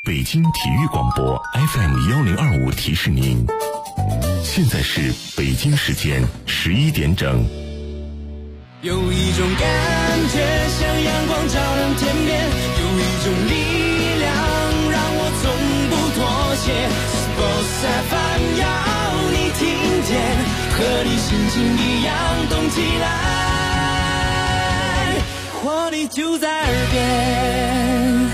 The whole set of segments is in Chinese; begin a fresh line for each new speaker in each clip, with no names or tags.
北京体育广播 FM1025提示您，现在是北京时间11点整。
有一种感觉像阳光照亮天边，有一种力量让我从不妥协。Sports FM 要你听见，和你心情一样动起来，活力就在耳边。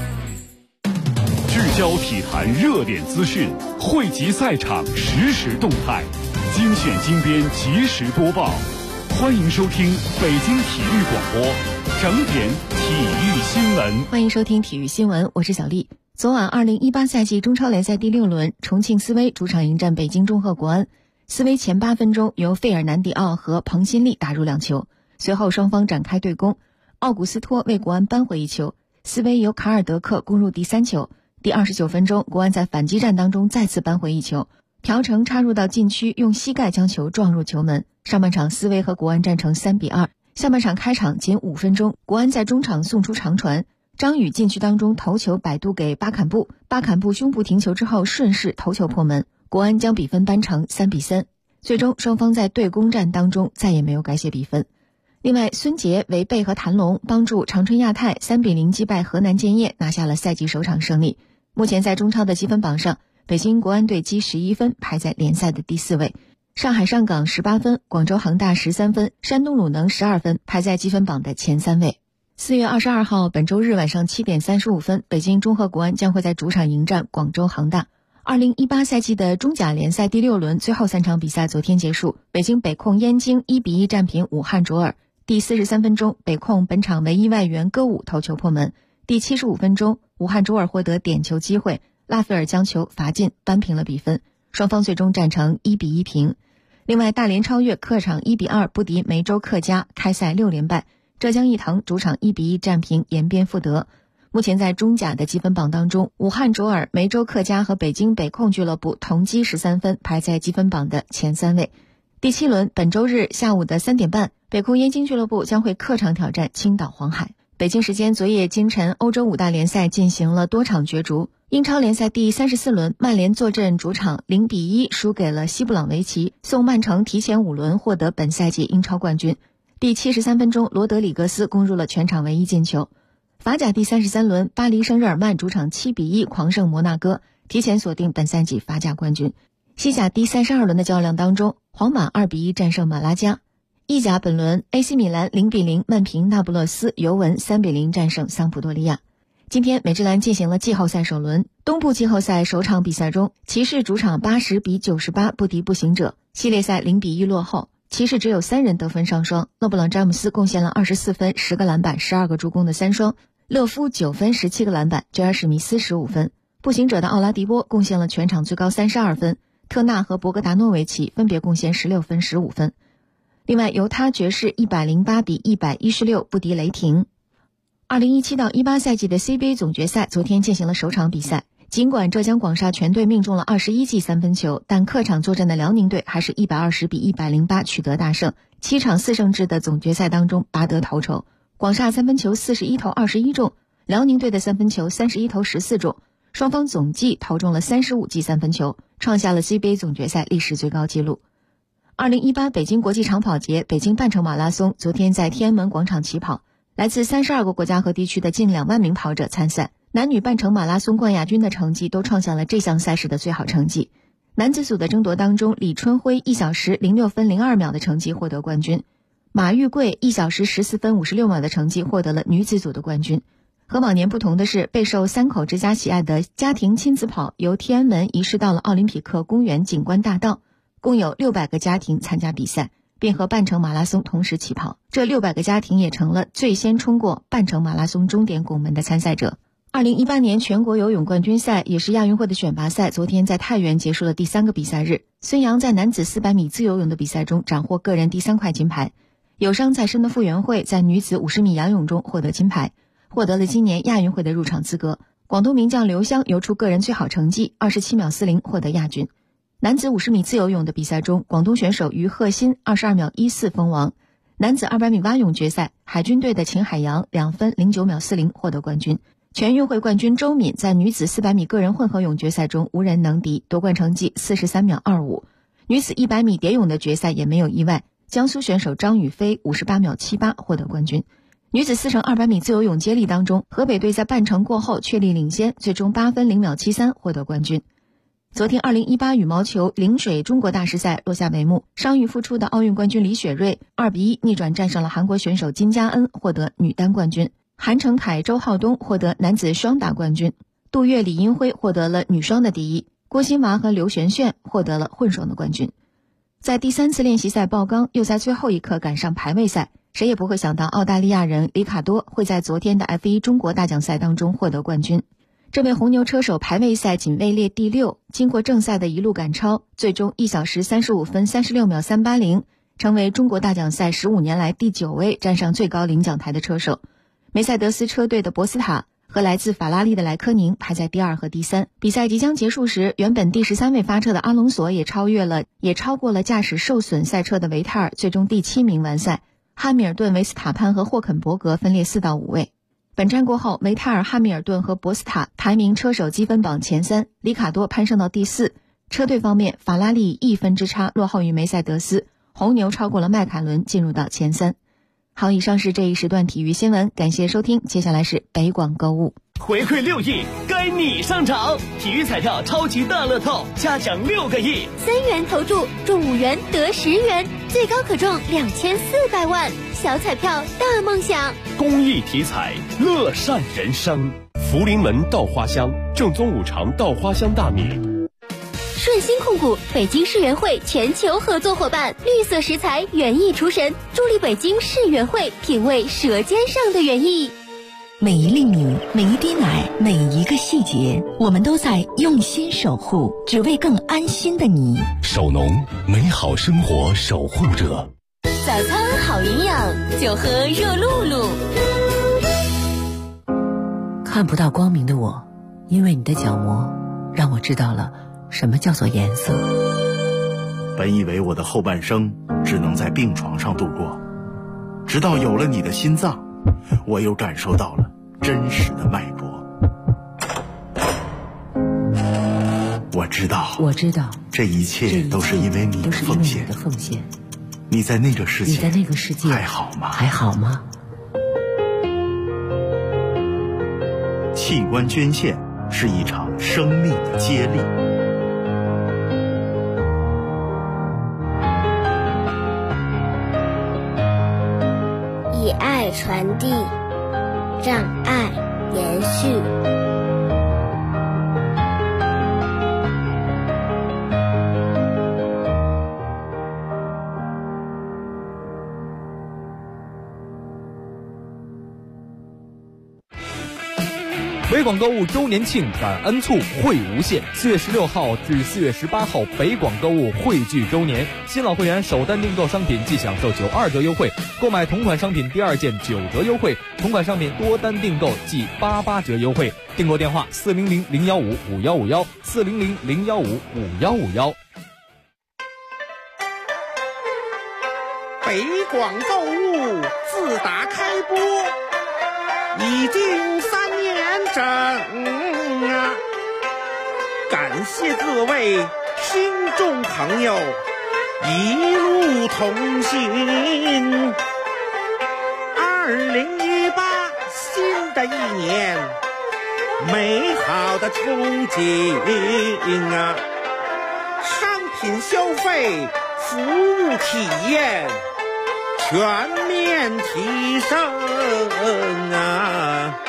聚焦体坛热点资讯，汇集赛场实时动态，精选精编及时播报。欢迎收听北京体育广播整点体育新闻。
欢迎收听体育新闻，我是小丽。昨晚2018赛季中超联赛第6轮，重庆斯威主场迎战北京中赫国安。斯威前8分钟由费尔南迪奥和彭新力打入2球，随后双方展开对攻，奥古斯托为国安扳回1球，斯威由卡尔德克攻入第3球。第29分钟，国安在反击战当中再次扳回1球，朴成插入到禁区，用膝盖将球撞入球门。上半场斯威和国安战成3-2。下半场开场仅5分钟，国安在中场送出长传，张宇禁区当中头球摆渡给巴坎布，巴坎布胸部停球之后顺势头球破门，国安将比分扳成3-3。最终双方在对攻战当中再也没有改写比分。另外，孙杰、韦贝和谭龙帮助长春亚泰3-0击败河南建业，拿下了赛季首场胜利。目前在中超的积分榜上，北京国安队积11分，排在联赛的第4位。上海上港18分，广州恒大13分，山东鲁能12分，排在积分榜的前3位。4月22号，本周日晚上7点35分，北京中赫国安将会在主场迎战广州恒大。2018赛季的中甲联赛第6轮最后3场比赛昨天结束，北京北控燕京1-1战平武汉卓尔。第43分钟，北控本场唯一外援歌舞头球破门。第75分钟，武汉卓尔获得点球机会，拉斐尔将球罚进，扳平了比分，双方最终战成1-1平。另外，大连超越客场1-2不敌梅州客家，开赛6连败。浙江毅腾主场1-1战平延边富德。目前在中甲的积分榜当中，武汉卓尔、梅州客家和北京北控俱乐部同积13分，排在积分榜的前3位。第7轮本周日下午的3点半，北控燕京俱乐部将会客场挑战青岛黄海。北京时间昨夜今晨，欧洲5大联赛进行了多场角逐。英超联赛第34轮，曼联坐镇主场0-1输给了西布朗维奇，送曼城提前5轮获得本赛季英超冠军。第73分钟，罗德里格斯攻入了全场唯一进球。法甲第33轮，巴黎圣日耳曼主场7-1狂胜摩纳哥，提前锁定本赛季法甲冠军。西甲第32轮的较量当中，皇马2-1战胜马拉加。意甲本轮 AC 米兰0-0闷平那不勒斯，尤文3-0战胜桑普多利亚。今天美职篮进行了季后赛首轮，东部季后赛首场比赛中，骑士主场80-98不敌步行者，系列赛0-1落后，骑士只有3人得分上双，勒布朗詹姆斯贡献了24分、10个篮板、12个助攻的3双，勒夫9分、17个篮板，吉尔史密斯15分。步行者的奥拉迪波贡献了全场最高32分，特纳和博格达诺维奇分别贡献16分、15分。另外，犹他爵士108-116不敌雷霆。2017-18赛季的 CBA 总决赛昨天进行了首场比赛，尽管浙江广厦全队命中了21记3分球，但客场作战的辽宁队还是120-108取得大胜。7场4胜制的总决赛当中拔得头筹，广厦3分球41投21中，辽宁队的3分球31投14中，双方总计投中了35记3分球，创下了 CBA 总决赛历史最高纪录。2018北京国际长跑节北京半程马拉松昨天在天安门广场起跑，来自32个国家和地区的近2万名跑者参赛，男女半程马拉松冠亚军的成绩都创下了这项赛事的最好成绩。男子组的争夺当中，李春辉1小时06分02秒的成绩获得冠军，马玉贵1小时14分56秒的成绩获得了女子组的冠军。和往年不同的是，备受三口之家喜爱的家庭亲子跑由天安门移师到了奥林匹克公园景观大道，共有600个家庭参加比赛，并和半程马拉松同时起跑，这600个家庭也成了最先冲过半程马拉松终点拱门的参赛者。2018年全国游泳冠军赛也是亚运会的选拔赛，昨天在太原结束了第3个比赛日。孙杨在男子400米自由泳的比赛中斩获个人第3块金牌，有伤在身的傅园慧在女子50米仰泳中获得金牌，获得了今年亚运会的入场资格。广东名将刘湘游出个人最好成绩27秒40获得亚军。男子50米自由泳的比赛中，广东选手于鹤新22秒14封王。男子200米蛙泳决赛，海军队的秦海洋2分09秒40获得冠军。 全运会冠军周敏在女子400米个人混合泳决赛中无人能敌，夺冠成绩43秒25。女子100米蝶泳的决赛也没有意外，江苏选手张雨霏58秒78获得冠军。女子4乘200米自由泳接力当中，河北队在半程过后确立领先，最终8分0秒73获得冠军。昨天2018羽毛球陵水中国大师赛落下帷幕，伤愈复出的奥运冠军李雪芮2比1逆转战胜了韩国选手金佳恩，获得女单冠军。韩成凯、周浩东获得男子双打冠军，杜月、李英辉获得了女双的第一，郭欣娃和刘璇璇获得了混双的冠军。在第3次练习赛爆缸，又在最后一刻赶上排位赛，谁也不会想到澳大利亚人里卡多会在昨天的 F1 中国大奖赛当中获得冠军。这位红牛车手排位赛仅位列第6，经过正赛的一路赶超，最终1小时35分36秒380，成为中国大奖赛15年来第9位站上最高领奖台的车手。梅赛德斯车队的博斯塔和来自法拉利的莱科宁排在第2和第3。比赛即将结束时，原本第13位发车的阿隆索也超过了驾驶受损赛车的维泰尔，最终第7名完赛。汉密尔顿、维斯塔潘和霍肯伯格分列4到5位。本站过后，维泰尔、汉密尔顿和博斯塔排名车手积分榜前3，里卡多攀升到第4。车队方面，法拉利1分之差落后于梅赛德斯，红牛超过了迈凯伦进入到前3。好，以上是这一时段体育新闻，感谢收听，接下来是北广购物。
回馈6亿，该你上场！体育彩票超级大乐透，嘉奖6个亿
，3元投注中5元得10元，最高可中2400万，小彩票大梦想。
公益体彩，乐善人生。
福临门稻花香，正宗5常稻花香大米。
顺鑫控股北京世园会全球合作伙伴，绿色食材园艺厨神，助力北京世园会品味舌尖上的园艺。
每一粒米，每一滴奶，每一个细节，我们都在用心守护，只为更安心的你。
守农，美好生活守护者。
早餐好营养，就喝热露露。
看不到光明的我，因为你的角膜，让我知道了什么叫做颜色。
本以为我的后半生只能在病床上度过，直到有了你的心脏，我又感受到了真实的脉搏。我知道，这一切都是因为你的奉献。你在那个世界还好吗？器官捐献是一场生命的接力。
以爱传递，让爱延续。
北广购物周年庆感恩促惠无限，4月16号至4月18号，北广购物汇聚周年，新老会员首单订购商品即享受92折优惠，购买同款商品第2件9折优惠，同款商品多单订购即88折优惠。订购电话400-015-5151，400-015-5151。
北广购物自打开播已经3年整啊！感谢各位听众朋友一路同行。2018新的一年，美好的憧憬啊！商品消费、服务体验全面提升啊！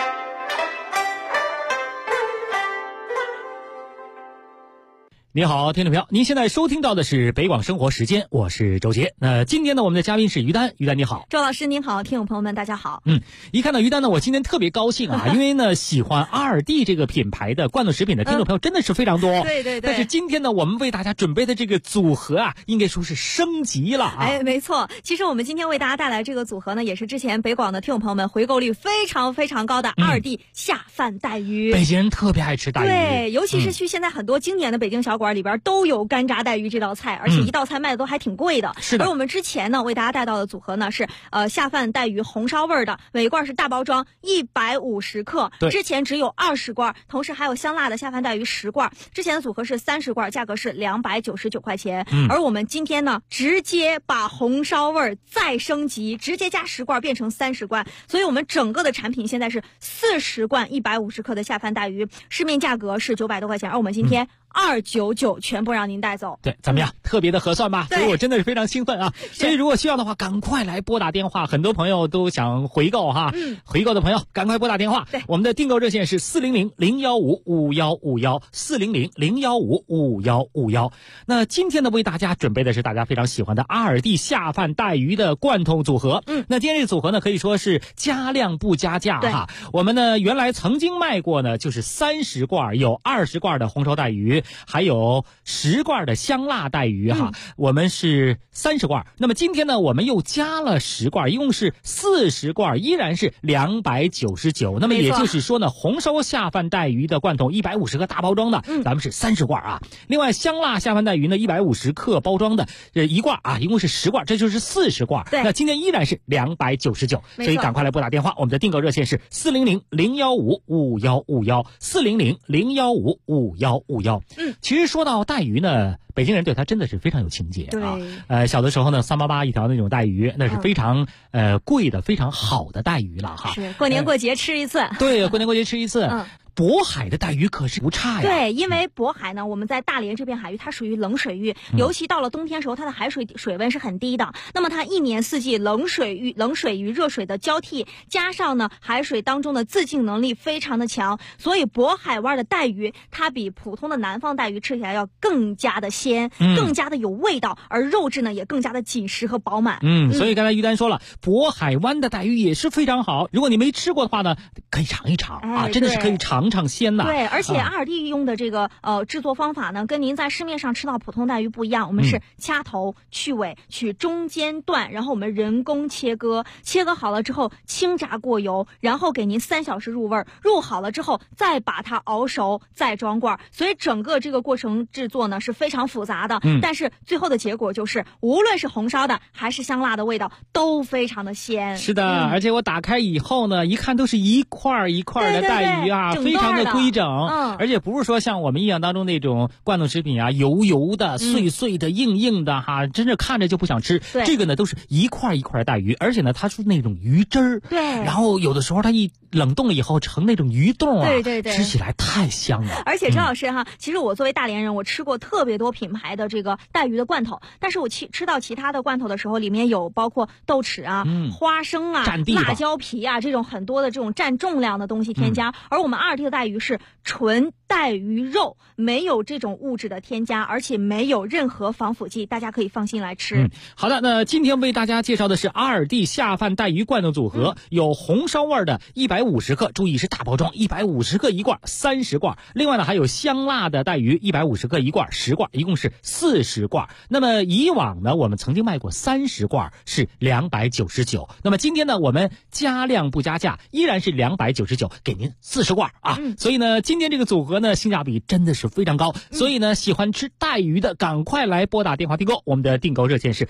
你好，听众朋友，您现在收听到的是北广生活时间，我是周杰。今天呢，我们的嘉宾是于丹，于丹你好。
周老师您好，听众朋友们大家好。
一看到于丹呢，我今天特别高兴啊，因为呢，喜欢阿尔蒂这个品牌的罐头食品的听众朋友真的是非常多。
对对对。
但是今天呢，我们为大家准备的这个组合啊，应该说是升级了啊。
没错。其实我们今天为大家带来这个组合呢，也是之前北广的听众朋友们回购率非常非常高的阿尔蒂下饭带鱼。
北京人特别爱吃带鱼。
对，尤其是去现在很多经典的北京小馆里边都有干炸带鱼这道菜，而且一道菜卖的都还挺贵的。
是的。
而我们之前呢为大家带到的组合呢是下饭带鱼红烧味的，每罐是大包装150克，之前只有20罐，同时还有香辣的下饭带鱼10罐，之前的组合是30罐，价格是299块钱。而我们今天呢直接把红烧味再升级，直接加10罐变成30罐，所以我们整个的产品现在是40罐150克的下饭带鱼，市面价格是900多块钱，而我们今天299全部让您带走。
对，怎么样？特别的合算吧？所以我真的是非常兴奋啊！所以如果需要的话，赶快来拨打电话。很多朋友都想回购哈，回购的朋友赶快拨打电话。
对，
我们的订购热线是400-015-5151，400-015-5151。那今天呢，为大家准备的是大家非常喜欢的阿尔蒂下饭带鱼的罐头组合。那今天这个组合呢，可以说是加量不加价哈。我们呢原来曾经卖过呢，就是30罐，有20罐的红烧带鱼，还有10罐的香辣带鱼哈。我们是30罐，那么今天呢我们又加了10罐，一共是40罐，依然是299。那么也就是说呢，红烧下饭带鱼的罐头150克大包装的，咱们是30罐啊。另外香辣下饭带鱼呢150克包装的1罐啊，一共是10罐，这就是40罐。那今天依然是299，所以赶快来拨打电话。我们的订购热线是400-015-5151，400-015-5151。其实说到带鱼呢，北京人对它真的是非常有情节啊。小的时候呢，388一条那种带鱼，那是非常贵的、非常好的带鱼了哈。
是过年过节吃一次。
对，过年过节吃一次。渤海的带鱼可是不差呀。
对，因为渤海呢，我们在大连这片海域，它属于冷水域，尤其到了冬天时候，它的海水温是很低的。那么它一年四季冷水与热水的交替，加上呢海水当中的自净能力非常的强，所以渤海湾的带鱼它比普通的南方带鱼吃起来要更加的鲜，更加的有味道，而肉质呢也更加的紧实和饱满。
所以刚才于丹说了，渤海湾的带鱼也是非常好。如果你没吃过的话呢，可以尝一尝啊，真的是可以尝尝鲜呐。
对，而且阿尔蒂用的这个制作方法呢，跟您在市面上吃到普通带鱼不一样。我们是掐头去尾，取中间段，然后我们人工切割好了之后轻炸过油，然后给您3小时入味，入好了之后再把它熬熟，再装罐。所以整个这个过程制作呢是非常复杂的，但是最后的结果就是无论是红烧的还是香辣的味道都非常的鲜。
是的，而且我打开以后呢，一看都是一块一块的带鱼啊，非常的规整。而且不是说像我们印象当中那种罐头食品啊，油油的、碎碎的、硬硬的哈，真是看着就不想吃。这个呢都是一块一块带鱼，而且呢它是那种鱼汁儿。
对。
然后有的时候它一冷冻了以后成那种鱼冻啊，
对，
吃起来太香了。
而且周老师哈，其实我作为大连人，我吃过特别多品牌的这个带鱼的罐头，但是我吃到其他的罐头的时候，里面有包括豆豉啊、花生啊、辣椒皮啊这种很多的这种占重量的东西添加，而我们阿尔蒂的带鱼是纯带鱼肉，没有这种物质的添加，而且没有任何防腐剂，大家可以放心来吃。
好的，那今天为大家介绍的是阿尔蒂下饭带鱼罐头组合，有红烧味的150克，注意是大包装，150克一罐，30罐。另外呢还有香辣的带鱼150克一罐，10罐，一共是40罐。那么以往呢我们曾经卖过30罐是299，那么今天呢我们加量不加价，依然是299，给您40罐啊。所以呢今天这个组合呢性价比真的是非常高，所以呢喜欢吃带鱼的赶快来拨打电话订购，我们的订购热线是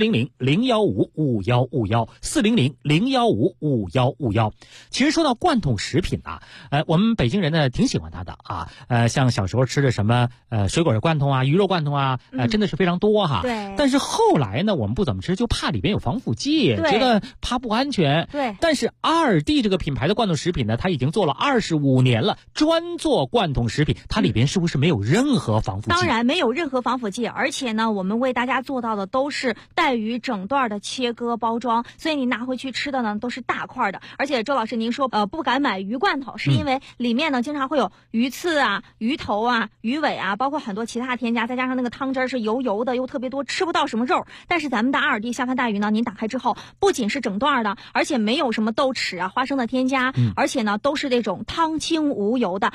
400-015-5151，400-015-5151。其实说到罐头食品啊，我们北京人呢挺喜欢它的啊，像小时候吃的什么水果罐头啊、鱼肉罐头啊，真的是非常多哈。
对。
但是后来呢我们不怎么吃，就怕里边有防腐剂，觉得怕不安全。
对。
但是阿尔蒂这个品牌的罐头食品呢，它已经做了25年了，专做罐头食品，它里边是不是没有任何防腐剂？
当然没有任何防腐剂，而且呢我们为大家做到的都是带鱼整段的切割包装，所以你拿回去吃的呢都是大块的。而且周老师您说不敢买鱼罐头，是因为里面呢经常会有鱼刺啊、鱼头啊、鱼尾啊，包括很多其他添加，再加上那个汤汁是油油的又特别多，吃不到什么肉。但是咱们的阿尔蒂下饭带鱼呢，您打开之后不仅是整段的，而且没有什么豆豉啊、花生的添加，而且呢都是那种汤清无油的大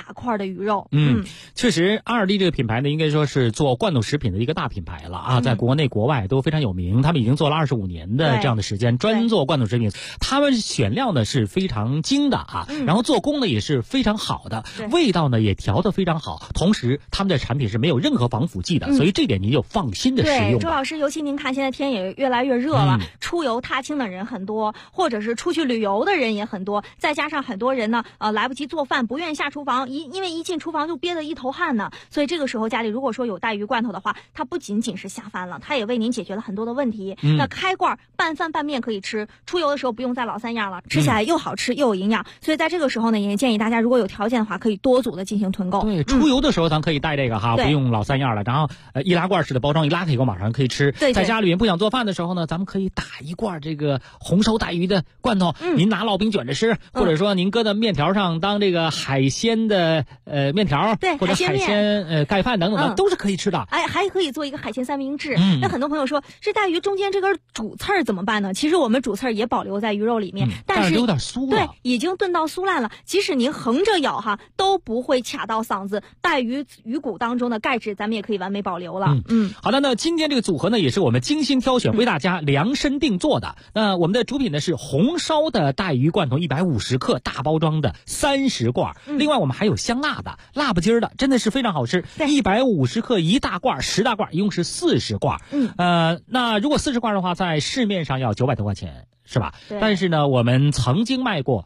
块的鱼肉。
确实阿尔蒂这个品牌呢，应该说是做罐头食品的一个大品牌了啊，在国内国外都非常有名。他们已经做了25年的这样的时间，专做罐头食品。他们选料呢是非常精的啊，然后做工呢也是非常好的，味道呢也调得非常好，同时他们的产品是没有任何防腐剂的，所以这点您就放心的使用。
周老师，尤其您看现在天也越来越热了，出游踏青的人很多，或者是出去旅游的人也很多，再加上很多人呢来不及做饭，不愿意下厨房，因为一进厨房就憋得一头汗呢，所以这个时候家里如果说有带鱼罐头的话，它不仅仅是下饭了，它也为您解决了很多的问题。那开罐拌饭拌面可以吃，出游的时候不用再老三样了，吃起来又好吃又有营养，所以在这个时候呢，也建议大家如果有条件的话，可以多组的进行囤购。
对，出游的时候咱可以带这个哈，不用老三样了，然后易拉罐式的包装，一拉开以后马上可以吃。
对，
在家里面不想做饭的时候呢，咱们可以打一罐这个红烧带鱼的罐头，您拿烙饼卷着吃，或者说您搁在面条上当这个海鲜的面条，
对，
或者海鲜盖饭等等的，都是可以吃的。
还可以做一个海鲜三明治。那很多朋友说，这带鱼中间这根主刺儿怎么办呢？其实我们主刺儿也保留在鱼肉里面，但是
有点酥了，
对，已经炖到酥烂了。即使您横着咬哈，都不会卡到嗓子。带鱼骨当中的钙质，咱们也可以完美保留了。
好的，那今天这个组合呢，也是我们精心挑选，为大家量身定做的。那我们的主品呢是红烧的带鱼罐头150克大包装的30罐，另外我们还有香辣的、辣不筋儿的，真的是非常好吃。150克一大罐，10大罐，一共是40罐。那如果40罐的话，在市面上要900多块钱。是吧？但是呢，我们曾经卖过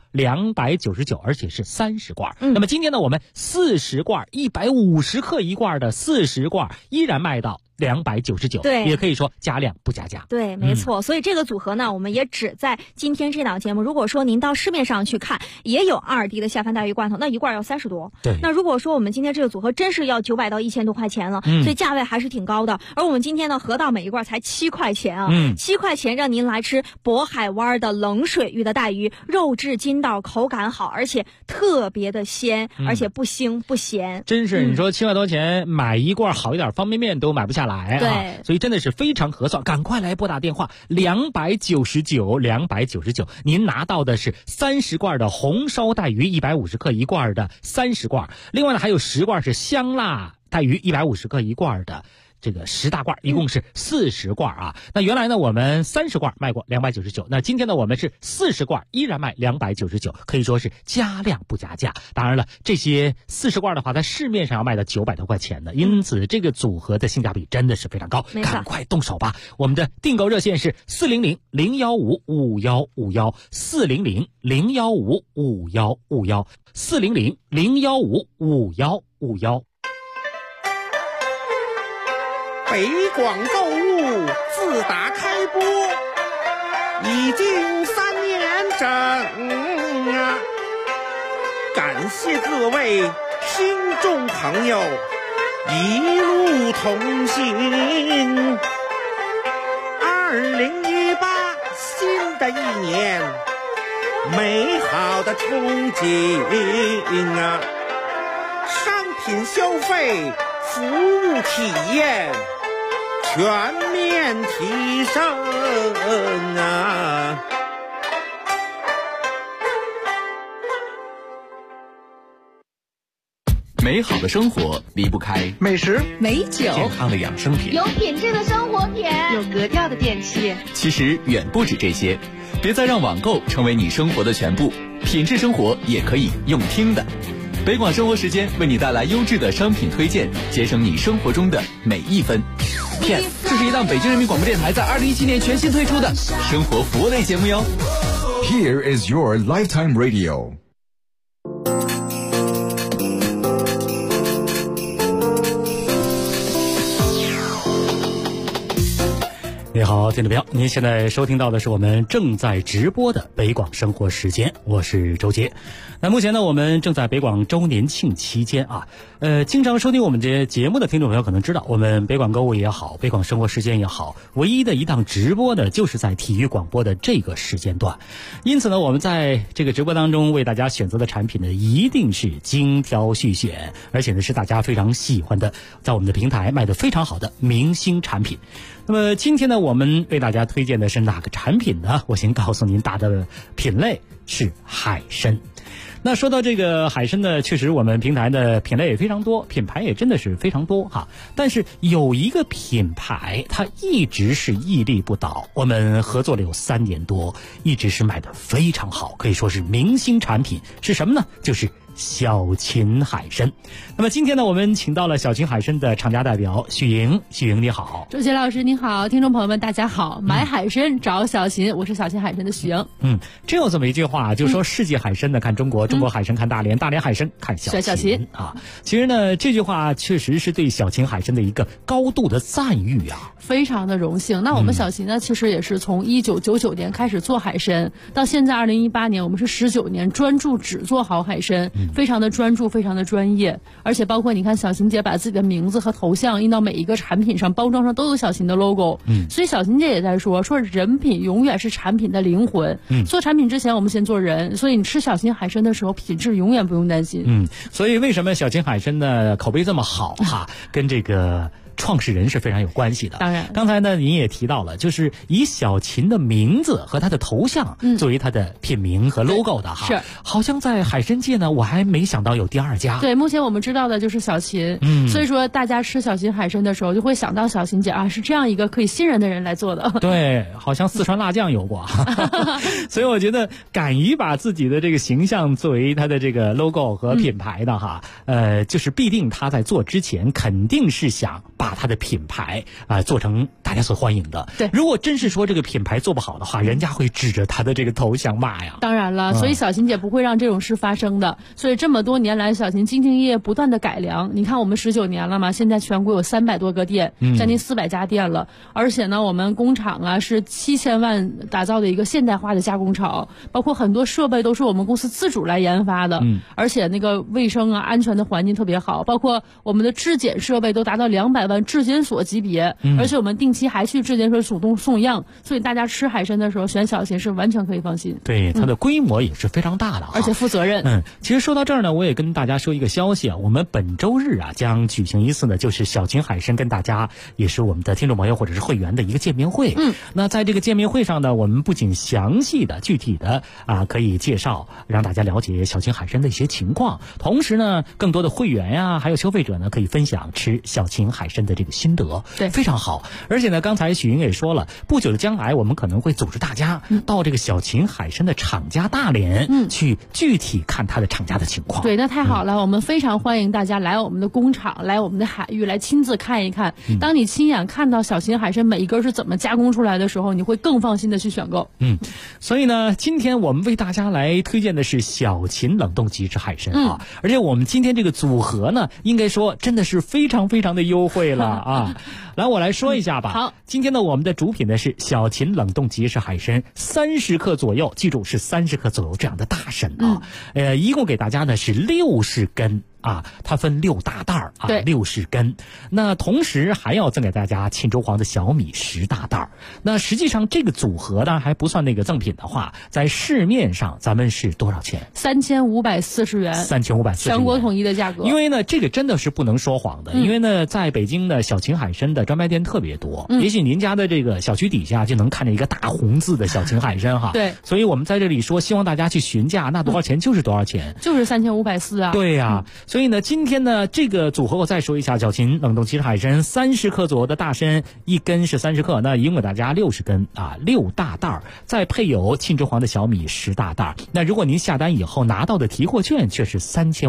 299，而且是30罐。那么今天呢，我们40罐150克一罐的40罐依然卖到299，
对，
也可以说加量不加价。
对，没错。所以这个组合呢，我们也只在今天这档节目。如果说您到市面上去看，也有阿尔蒂的下饭带鱼罐头，那一罐要30多。
对。
那如果说我们今天这个组合真是要900到1000多块钱了，所以价位还是挺高的。而我们今天呢，合到每一罐才7块钱啊，7块钱让您来吃渤海湾的冷水域的带鱼，肉质筋道，口感好，而且特别的鲜，而且不腥不咸。
真是，你说7块多钱买一罐好一点方便面都买不下来。
对，
所以真的是非常合算，赶快来拨打电话299，您拿到的是30罐的红烧带鱼150克一罐的30罐，另外呢还有10罐是香辣带鱼150克一罐的这个10大罐，一共是40罐啊。那原来呢我们30罐卖过299，那今天呢我们是40罐依然卖299，可以说是加量不加价。当然了，这些40罐的话在市面上要卖到900多块钱的，因此这个组合的性价比真的是非常高，赶快动手吧。我们的订购热线是400-015-5151，400-015-5151，400-015-5151。
北广购物自打开播已经3年整啊，感谢各位听众朋友一路同行。2018新的一年，美好的憧憬啊，商品消费、服务体验全面提升啊！
美好的生活离不开
美食、
美酒、
健康的养生品、
有品质的生活品、
有格调的电器。
其实远不止这些，别再让网购成为你生活的全部，品质生活也可以用听的。北广生活时间为你带来优质的商品推荐，节省你生活中的每一分。P.S. 这是一档北京人民广播电台在2017年全新推出的生活服务类节目哟。
Here is your lifetime radio。
你好，听众朋友，您现在收听到的是我们正在直播的北广生活时间，我是周杰。那目前呢，我们正在北广周年庆期间啊。经常收听我们这节目的听众朋友可能知道，我们北广购物也好，北广生活时间也好，唯一的一档直播呢，就是在体育广播的这个时间段。因此呢，我们在这个直播当中为大家选择的产品呢，一定是精挑细选，而且呢是大家非常喜欢的，在我们的平台卖得非常好的明星产品。 那么今天呢，我们为大家推荐的是哪个产品呢？我先告诉您，大的品类是海参。那说到这个海参呢，确实我们平台的品类也非常多，品牌也真的是非常多哈。但是有一个品牌，它一直是屹立不倒，我们合作了有3年多，一直是卖得非常好，可以说是明星产品。是什么呢？就是小秦海参。那么今天呢，我们请到了小秦海参的厂家代表许莹。许莹你好。
周杰老师你好，听众朋友们大家好。买海参找小秦，我是小秦海参的许莹。
真有这么一句话，就是说世界海参呢看中国，中国海参看大连，大连海参看小秦啊。其实呢，这句话确实是对小秦海参的一个高度的赞誉啊，
非常的荣幸。那我们小秦呢，其实也是从1999年开始做海参，到现在2018年，我们是19年专注只做好海参。非常的专注，非常的专业，而且包括你看小秦姐把自己的名字和头像印到每一个产品上，包装上都有小秦的 logo。所以小秦姐也在说人品永远是产品的灵魂。做产品之前我们先做人，所以你吃小秦海参的时候品质永远不用担心。
所以为什么小秦海参呢口碑这么好哈，跟这个创始人是非常有关系的。
当然，
刚才呢您也提到了，就是以小秦的名字和他的头像作为他的品名和 logo 的哈。
是，
好像在海参界呢，我还没想到有第2家。
对，目前我们知道的就是小秦。所以说大家吃小秦海参的时候，就会想到小秦姐啊，是这样一个可以信任的人来做的。
对，好像四川辣酱有过。所以我觉得敢于把自己的这个形象作为他的这个 logo 和品牌的哈，就是必定他在做之前肯定是想把他的品牌做成大家所欢迎的。
对，
如果真是说这个品牌做不好的话，人家会指着他的这个头像骂呀。
当然了，所以小秦姐不会让这种事发生的。所以这么多年来，小秦兢兢业业不断的改良。你看我们19年了嘛，现在全国有300多个店，将近400家店了。而且呢，我们工厂啊是7000万打造的一个现代化的加工厂，包括很多设备都是我们公司自主来研发的。而且那个卫生啊、安全的环境特别好，包括我们的质检设备都达到200万质检所级别。而且我们定期还去质检所主动送样，所以大家吃海参的时候选小秦是完全可以放心。
对，它的规模也是非常大的，
而且负责任。
其实说到这儿呢，我也跟大家说一个消息啊，我们本周日啊将举行一次呢，就是小秦海参跟大家也是我们的听众朋友或者是会员的一个见面会。那在这个见面会上呢，我们不仅详细的具体的可以介绍，让大家了解小秦海参的一些情况，同时呢，更多的会员呀还有消费者呢可以分享吃小秦海参的这个心得。
对，
非常好。而且呢，刚才许莹也说了，不久的将来我们可能会组织大家到这个小秦海参的厂家大连去具体看它的厂家的情况。
对，那太好了，我们非常欢迎大家来我们的工厂，来我们的海域，来亲自看一看。当你亲眼看到小秦海参每一根是怎么加工出来的时候，你会更放心的去选购。
所以呢，今天我们为大家来推荐的是小秦冷冻即食海参啊，而且我们今天这个组合呢，应该说真的是非常非常的优惠了啊。来，我来说一下吧。
好，
今天呢，我们的主品呢是小秦冷冻即食海参，30克左右，记住是30克左右这样的大参啊。一共给大家呢是60根。它分6大袋儿60根。那同时还要赠给大家沁州黄的小米10大袋儿。那实际上这个组合呢还不算那个赠品的话，在市面上咱们是多少钱
？3540元。
3540元，
全国统一的价格。
因为呢，这个真的是不能说谎的。因为呢，在北京的小秦海参的专卖店特别多。也许您家的这个小区底下就能看见一个大红字的小秦海参哈。
对。
所以我们在这里说，希望大家去询价，那多少钱就是多少钱。
就是3540啊。
对呀。所以呢，今天呢，这个组合我再说一下，小秦冷冻即食海参30克左右的大参，一根是30克，那一共给大家60根6大袋儿，再配有沁州黄的小米10大袋儿。那如果您下单以后拿到的提货券却是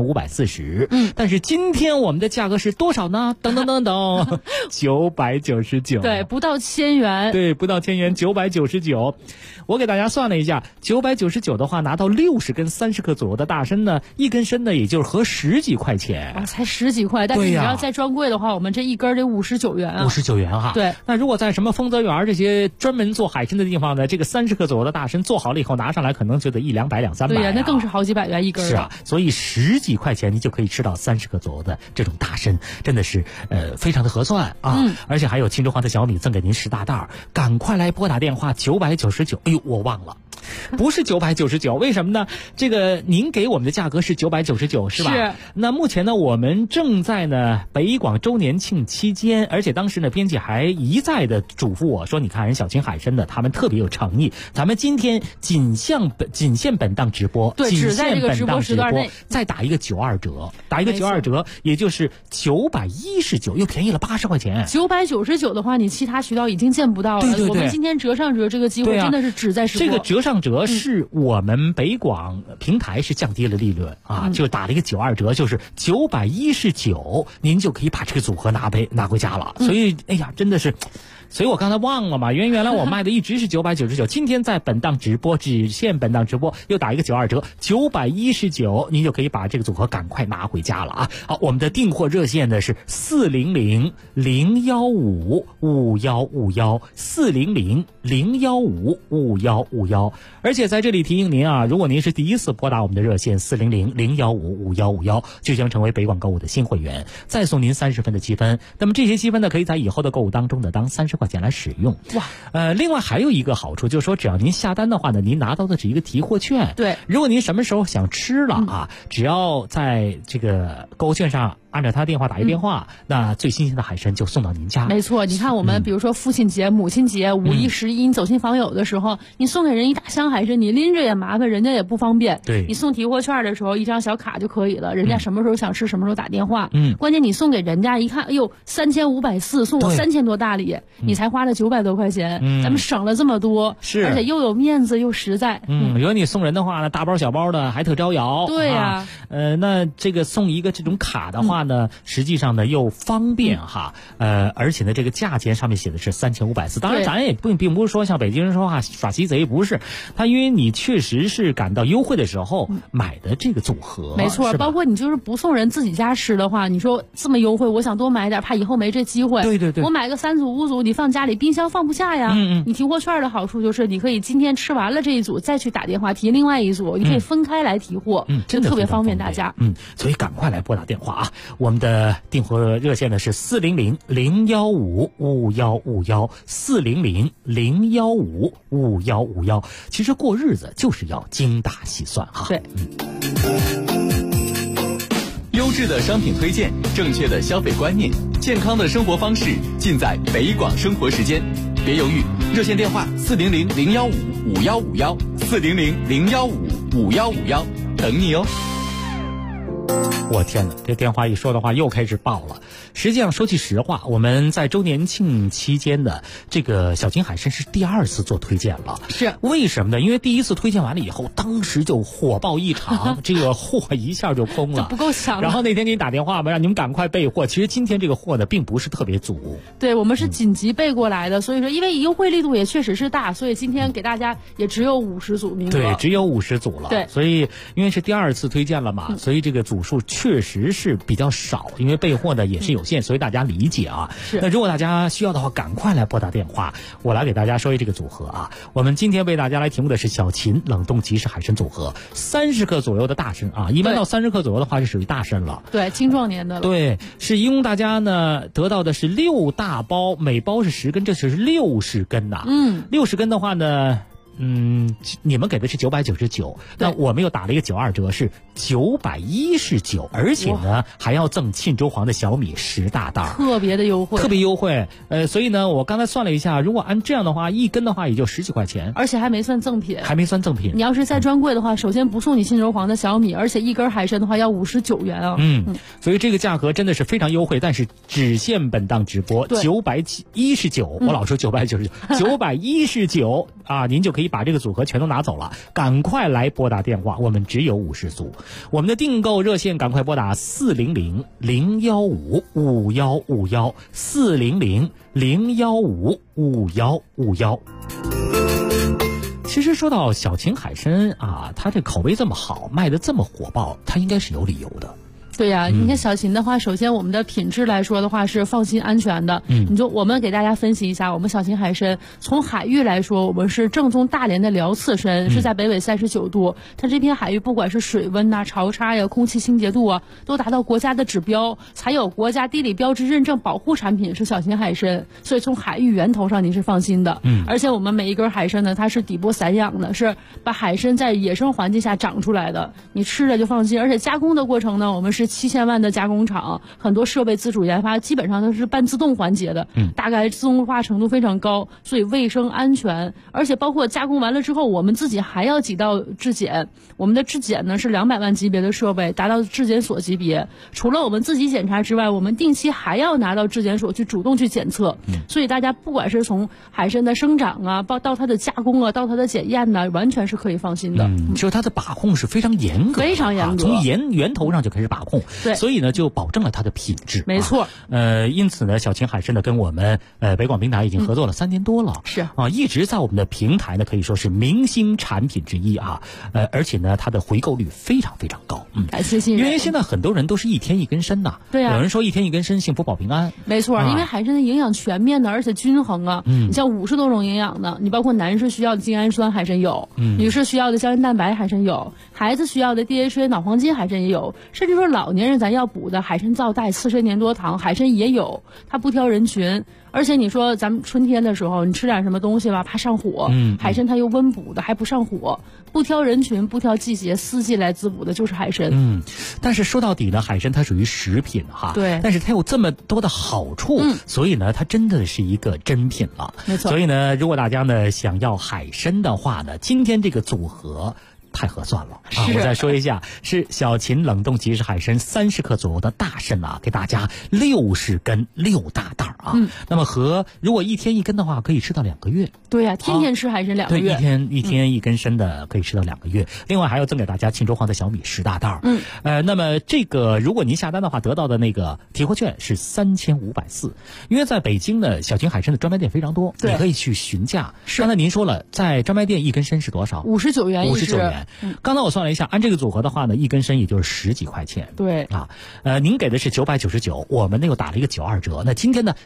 3540，但是今天我们的价格是多少呢？等999，
对，不到1000元，
对，不到1000元，999。我给大家算了一下，999的话，拿到60根30克左右的大参呢，一根参呢也就是合10几块钱，
才10几块。但是你要再专柜的话，我们这一根得59元啊
，59元哈。
对，
那如果在什么丰泽园这些专门做海参的地方呢，这个30克左右的大参做好了以后拿上来，可能就得100-200、200-300。
对呀，那更是好几百元一根。
是啊，所以10几块钱你就可以吃到30克左右的这种大参，真的是非常的合算啊。而且还有沁州黄的小米赠给您10大袋儿，赶快来拨打电话999。哎呦，我忘了。 不是999，为什么呢？这个您给我们的价格是999，是吧？
是。
那目前呢，我们正在呢北广周年庆期间，而且当时呢，编辑还一再的嘱咐我说，你看人小秦海参的，他们特别有诚意，咱们今天仅限本档直播，
对，只在这个直播时段内
再打一个92折，打一个92折，也就是919，又便宜了80块钱。
999的话，你其他渠道已经见不到了。
对对对，
我们今天折上折这个机会真的是只在直播。
这个折上折是我们北广平台是降低了利润啊，就打了一个92折，就是919，您就可以把这个组合拿回家了。所以，哎呀，真的是。所以我刚才忘了嘛，原来我卖的一直是999，今天在本档直播，只限本档直播，又打一个92折，919，您就可以把这个组合赶快拿回家了啊！好，我们的订货热线呢是400-015-5151，400-015-5151，而且在这里提醒您啊，如果您是第一次拨打我们的热线400-015-5151，就将成为北广购物的新会员，再送您30分的积分。那么这些积分呢，可以在以后的购物当中呢当30块钱来使用。
哇，
另外还有一个好处就是说，只要您下单的话呢，您拿到的是一个提货券。
对，
如果您什么时候想吃了啊，只要在这个购物券上按照他的电话打一电话，那最新鲜的海参就送到您家。
没错，你看我们比如说父亲节、母亲节、5·1、11，你走亲访友的时候，你送给人一大箱海参，你拎着也麻烦，人家也不方便。
对，
你送提货券的时候，一张小卡就可以了，人家什么时候想吃什么时候打电话。
嗯，
关键你送给人家一看，哎呦，3540送我3000多大礼，你才花了900多块钱，咱们省了这么多，
是，
而且又有面子又实在。
如果你送人的话呢，大包小包的还特招摇。
对呀，
那这个送一个这种卡的话呢，实际上呢又方便哈，而且呢这个价钱上面写的是3540，当然咱也并不是说像北京人说话耍鸡贼，不是，他因为你确实是赶到优惠的时候买的这个组合。
没错，包括你就是不送人自己家吃的话，你说这么优惠，我想多买点，怕以后没这机会。
对对对，
我买个3组5组，你放家里冰箱放不下呀。你提货券的好处就是你可以今天吃完了这一组再去打电话提另外一组，你可以分开来提货，
真的
特别方便大家。
所以赶快来拨打电话啊！我们的订货热线呢是400-015-5151，400-015-5151。其实过日子就是要精打细算哈。
对。
优质的商品推荐，正确的消费观念，健康的生活方式，尽在北广生活时间。别犹豫，热线电话400-015-5151，400-015-5151，等你哦。
我天哪，这电话一说的话又开始爆了。实际上说句实话，我们在周年庆期间的这个小金海参是第2次做推荐了。
是
为什么呢？因为第1次推荐完了以后，当时就火爆一场，这个货一下就空了，
就不够抢了。
然后那天给你打电话吧，让你们赶快备货。其实今天这个货呢，并不是特别足。
对，我们是紧急备过来的，所以说因为优惠力度也确实是大，所以今天给大家也只有50组名额。
对，只有50组了。
对，
所以因为是第2次推荐了嘛，所以这个组数确实是比较少，因为备货呢也是有限，所以大家理解啊。
是。
那如果大家需要的话，赶快来拨打电话，我来给大家说一这个组合啊。我们今天为大家来提供的是小秦冷冻即食海参组合，30克左右的大参啊，一般到30克左右的话是属于大参了。
对，青壮年的了。
对，是一共大家呢得到的是6大包，每包是10根，这是60根呐。60根的话呢。你们给的是999，那我们又打了一个92折，是919，而且呢还要赠沁州黄的小米10大袋，
特别的优惠，
特别优惠。所以呢，我刚才算了一下，如果按这样的话，1根的话也就10几块钱，
而且还没算赠品，你要是在专柜的话，首先不送你沁州黄的小米，而且1根海参的话要59元啊。
所以这个价格真的是非常优惠，但是只限本档直播919，我老说999，919啊，您就可以把这个组合全都拿走了，赶快来拨打电话，我们只有50组。我们的订购热线赶快拨打400-015-5151，400-015-5151。其实说到小秦海参啊，它这口碑这么好，卖的这么火爆，它应该是有理由的。
对呀，你看小秦的话，首先我们的品质来说的话是放心安全的。你就我们给大家分析一下，我们小秦海参从海域来说，我们是正宗大连的辽刺参，是在北纬39度，它这片海域不管是水温呐、潮差呀、空气清洁度啊，都达到国家的指标，才有国家地理标志认证保护产品是小秦海参，所以从海域源头上您是放心的。而且我们每一根海参呢，它是底部散养的，是把海参在野生环境下长出来的，你吃着就放心。而且加工的过程呢，我们是7000万的加工厂，很多设备自主研发，基本上都是半自动环节的，大概自动化程度非常高，所以卫生安全。而且包括加工完了之后，我们自己还要几道质检，我们的质检呢是200万级别的设备，达到质检所级别。除了我们自己检查之外，我们定期还要拿到质检所去主动去检测。所以大家不管是从海参的生长啊，到它的加工啊，到它的检验呢，完全是可以放心的。
就是它的把控是非常严格，
非常严格，
从源头上就开始把控。
对，
所以呢，就保证了它的品质。
没错。
因此呢，小秦海参呢跟我们北广平台已经合作了3年多了。
是
啊，一直在我们的平台呢可以说是明星产品之一啊。而且呢，它的回购率非常非常高。
感谢信任。
因为现在很多人都是1天1根参呐。
对啊。
有人说1天1根参，幸福保平安。
没错，因为海参的营养全面的，而且均衡啊。你像50多种营养的，你包括男士需要的精氨酸海参有，女士需要的胶原蛋白海参有，孩子需要的 DHA 脑黄金海参也有，甚至说老年人咱要补的海参皂带、刺参粘多糖海参也有，它不挑人群。而且你说咱们春天的时候，你吃点什么东西吧，怕上火，海参它又温补的，还不上火，不挑人群，不挑季节，四季来滋补的就是海参。
但是说到底呢，海参它属于食品哈，
对，
但是它有这么多的好处，所以呢，它真的是一个珍品了。
没错。
所以呢，如果大家呢想要海参的话呢，今天这个组合太合算了啊！我再说一下，是小秦冷冻即食海参30克左右的大参啊，给大家60根6大袋啊。那么如果1天1根的话，可以吃到2个月。
对呀，天天吃海参2个月。
对，一天1根参的可以吃到2个月。另外还要赠给大家庆州黄的小米10大袋。那么这个如果您下单的话，得到的那个提货券是3540。因为在北京呢，小秦海参的专卖店非常多，你可以去询价。刚才您说了，在专卖店1根参是多少
？59元
，59元。刚才我算了一下，按这个组合的话呢，1根参也就是10几块钱。
对
啊，您给的是999，我们那又打了一个92折。那今天呢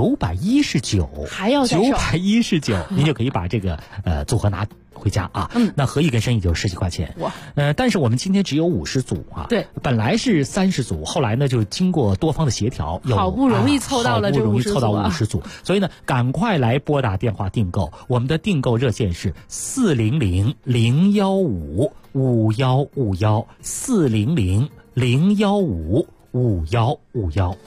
919，
还要再少
919，您就可以把这个组合拿回家啊。那合1根参也就10几块钱。
哇，
但是我们今天只有50组啊。
对，
本来是30组，后来呢就经过多方的协调，
好不容易凑到了这
50组，所以呢赶快来拨打电话订购，我们的订购热线是400-015-5151，400-015-5151。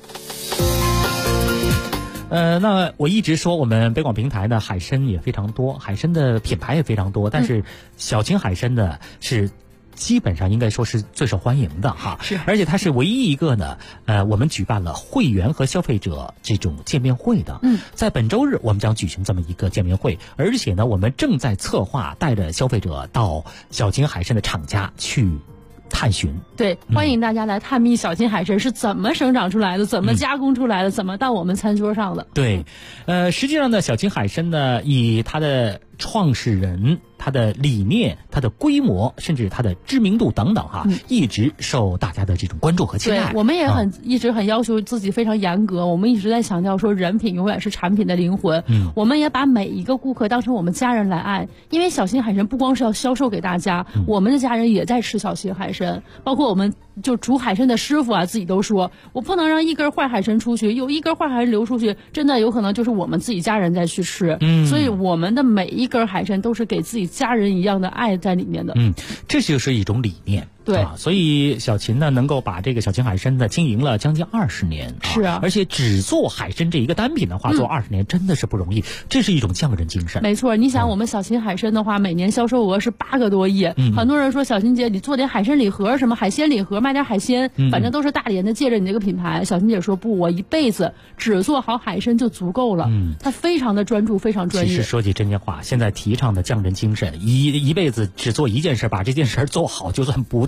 那我一直说我们北广平台呢，海参也非常多，海参的品牌也非常多，但是小秦海参呢是基本上应该说是最受欢迎的哈，而且它是唯一一个呢，我们举办了会员和消费者这种见面会的。在本周日我们将举行这么一个见面会，而且呢，我们正在策划带着消费者到小秦海参的厂家去探寻。
对，欢迎大家来探秘小秦海参是怎么生长出来的，怎么加工出来的，怎么到我们餐桌上的。
对，实际上呢，小秦海参呢，以它的创始人、它的理念、它的规模，甚至它的知名度等等哈，一直受大家的这种关注和青睐。
对，我们也一直很要求自己非常严格，我们一直在强调说人品永远是产品的灵魂。我们也把每一个顾客当成我们家人来爱，因为小秦海参不光是要销售给大家，我们的家人也在吃小秦海参，包括我们就煮海参的师傅啊，自己都说我不能让1根坏海参出去，有1根坏海参流出去，真的有可能就是我们自己家人再去吃。所以我们的每一根海参都是给自己家人一样的爱在里面的。
这就是一种理念。对，所以小秦呢能够把这个小秦海参呢经营了将近20年，
是啊，
而且只做海参这一个单品的话，做20年真的是不容易，这是一种匠人精神。
没错，你想我们小秦海参的话，每年销售额是8个多亿，很多人说小秦姐你做点海参礼盒，什么海鲜礼盒，卖点海鲜，反正都是大连的，借着你这个品牌。小秦姐说不，我一辈子只做好海参就足够了。她非常的专注，非常专业。
其实说句真心话，现在提倡的匠人精神，一辈子只做一件事，把这件事做好，就算不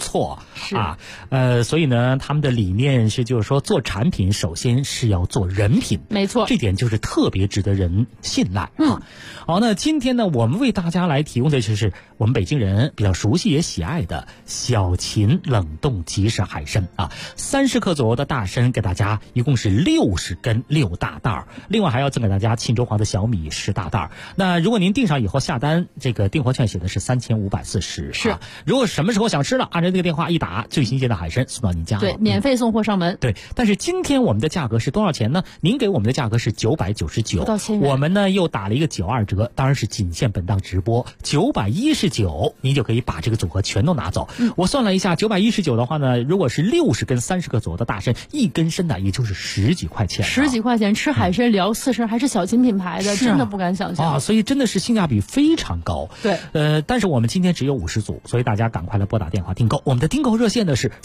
错啊。所以呢，他们的理念是就是说做产品首先是要做人品，
没错，
这点就是特别值得人信赖啊。好，那今天呢，我们为大家来提供的就是我们北京人比较熟悉也喜爱的小秦冷冻即食海参啊，30克左右的大参给大家一共是60根6大袋儿，另外还要赠给大家沁州黄的小米10大袋儿。那如果您订上以后下单，这个订货券写的是3540，
是。
如果什么时候想吃了，按照这个电话一打，最新鲜的海参送到您家了，
对，免费送货上门。
对，但是今天我们的价格是多少钱呢？您给我们的价格是999，我们呢又打了一个92折，当然是仅限本档直播，919，您就可以把这个组合全都拿走。我算了一下，919的话呢，如果是60根30克左右的大参，一根参呢也就是10几块钱
，10几块钱吃海参聊刺身，还是小秦品牌的，真的不敢想象
啊！所以真的是性价比非常高。
对，
但是我们今天只有50组，所以大家赶快来拨打电话订购。我们的订购热线呢是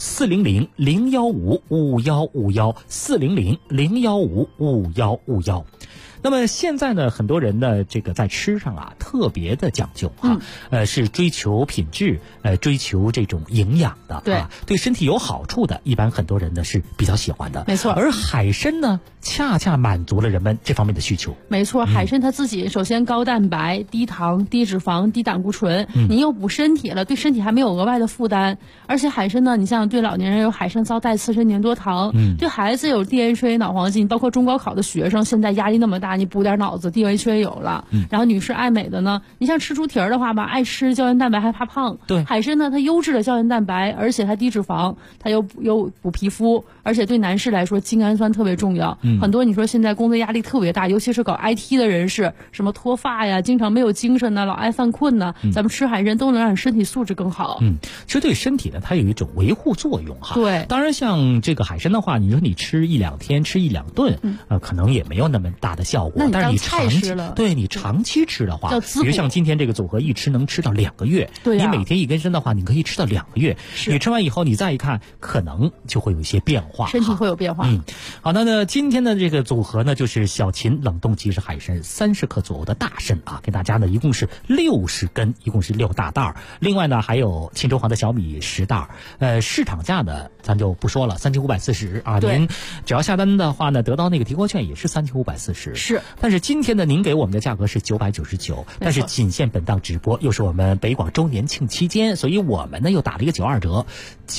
400-015-5151，400-015-5151。那么现在呢，很多人呢，这个在吃上啊特别的讲究啊，是追求品质，追求这种营养的，对身体有好处的，一般很多人呢是比较喜欢的，
没错。
而海参呢，恰恰满足了人们这方面的需求。
没错，海参它自己首先高蛋白、低糖、低脂肪、低胆固醇，你又补身体了，对身体还没有额外的负担。而且海参呢，你像对老年人有海参皂带刺身粘多糖，对孩子有 DHA 脑黄金，包括中高考的学生，现在压力那么大，你补点脑子 DHA 有了。然后女士爱美的呢，你像吃猪蹄儿的话吧，爱吃胶原蛋白还怕胖，
对，
海参呢它优质的胶原蛋白，而且它低脂肪，它又补皮肤，而且对男士来说精氨酸特别重要。很多你说现在工作压力特别大，尤其是搞 IT 的人士，什么脱发呀，经常没有精神呢，老爱犯困呢，咱们吃海参都能让身体素质更好。
其实对身体呢，它有一种维护作用哈。
对，
当然像这个海参的话，你说你吃1-2天，吃1-2顿，可能也没有那么大的效果。但是你长期你长期吃的话，比如像今天这个组合一吃能吃到2个月。
对
你每天一根参的话，你可以吃到2个月。你吃完以后，你再一看，可能就会有一些变化，
身体会有变化。
好，那今天的这个组合呢，就是小秦冷冻即食海参30克左右的大参啊，给大家呢一共是60根，一共是6大袋儿。另外呢，还有沁州黄的小米10袋儿。市场价呢，咱就不说了，3540啊。您只要下单的话呢，得到那个提货券也是3540。
是，
但是今天呢，您给我们的价格是999，但是仅限本档直播，又是我们北广周年庆期间，所以我们呢又打了一个92折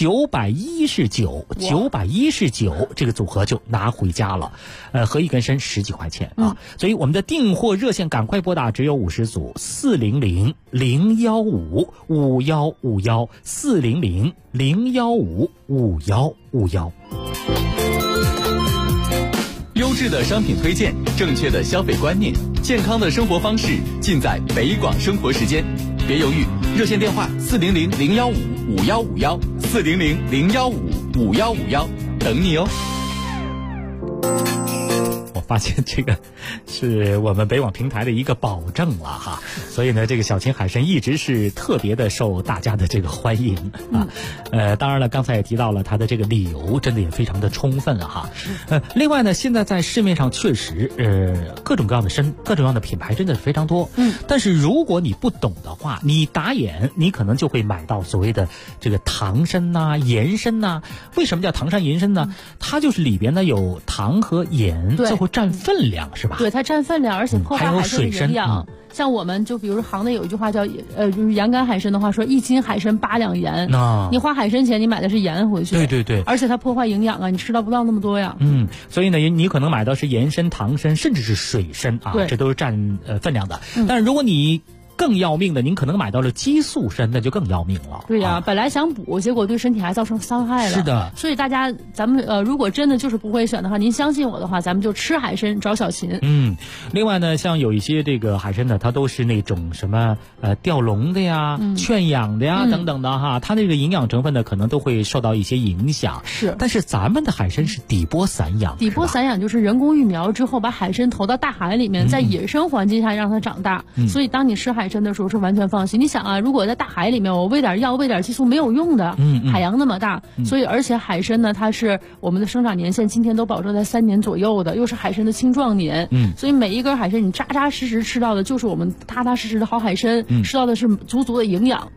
，919，这个组合就拿回家了，合一根参10几块钱啊。所以我们的订货热线赶快拨打，只有50组，400-015-5151，400-015-5151。
优质的商品推荐，正确的消费观念，健康的生活方式，尽在北广生活时间。别犹豫，热线电话400-015-5151，400-015-5151，等你哦。
我发现这个是我们北广平台的一个保证了哈，所以呢，这个小秦海参一直是特别的受大家的这个欢迎啊。当然了，刚才也提到了它的这个理由，真的也非常的充分啊哈。另外呢，现在在市面上确实各种各样的参，各种各样的品牌真的是非常多。但是如果你不懂的话，你打眼你可能就会买到所谓的这个糖参呐、盐参呐。为什么叫糖参盐参呢？它就是里边呢有糖和盐，最后占分量是吧？
对，它占分量，而且破坏海参的营养。像我们就比如行内有一句话叫就是盐干海参的话说1斤海参8两盐。你花海参钱，你买的是盐回去。
对，
而且它破坏营养啊，你吃到不到那么多呀。
所以呢，你可能买到是盐参、糖参，甚至是水参啊，这都是占分量的。但是如果你更要命的，您可能买到了激素参，那就更要命了。
对呀，本来想补，结果对身体还造成伤害了。
是的，
所以大家咱们如果真的就是不会选的话，您相信我的话，咱们就吃海参找小秦。
另外呢，像有一些这个海参呢，它都是那种什么吊龙的呀、劝氧的呀等等的哈，它那个营养成分呢，可能都会受到一些影响。
是，
但是咱们的海参是底波散养。
底波散养就是人工育苗之后，把海参投到大海里面，在野生环境下让它长大。所以当你吃海参的时候是完全放心。你想啊，如果在大海里面我喂点药、喂点激素没有用的，海洋那么大，所以而且海参呢，它是我们的生长年限今天都保证在3年左右的，又是海参的青壮年，所以每一根海参你扎扎实实吃到的就是我们踏踏实实的好海参，吃到的是足足的营养。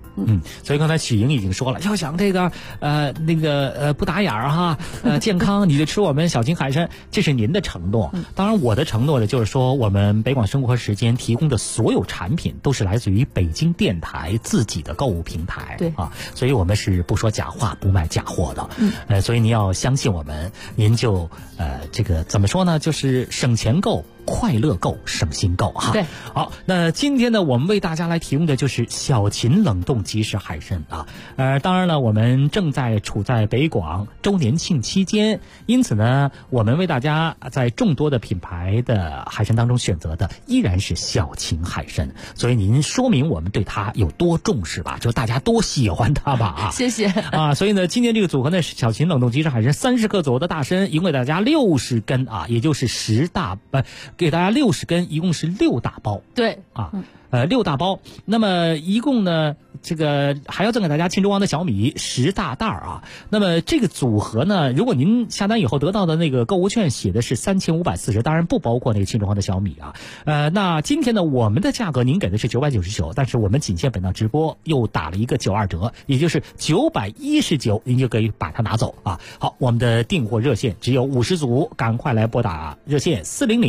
所以刚才曲莹已经说了，要想这个不打眼儿哈，健康你就吃我们小秦海参，这是您的承诺。当然我的承诺呢，就是说我们北广生活时间提供的所有产品都是来自于北京电台自己的购物平台，对啊，所以我们是不说假话不卖假货的。所以您要相信我们，您就这个怎么说呢，就是省钱购，快乐购，省心购哈。
对，
好，那今天呢，我们为大家来提供的就是小秦冷冻即食海参啊。当然了，我们正在处在北广周年庆期间，因此呢，我们为大家在众多的品牌的海参当中选择的依然是小秦海参。所以您说明我们对它有多重视吧，就大家多喜欢它吧啊。
谢谢
啊。所以呢，今天这个组合呢是小秦冷冻即食海参30克左右的大参，一共给大家60根啊，也就是给大家60根，一共是6大包。
对
啊，6大包。那么一共呢，这个还要赠给大家庆州王的小米10大袋啊。那么这个组合呢，如果您下单以后得到的那个购物券写的是3540，当然不包括那个庆州王的小米啊。那今天呢，我们的价格您给的是999，但是我们仅限本档直播又打了一个92折，也就是919，您就可以把它拿走啊。好，我们的订货热线只有50组，赶快来拨打热线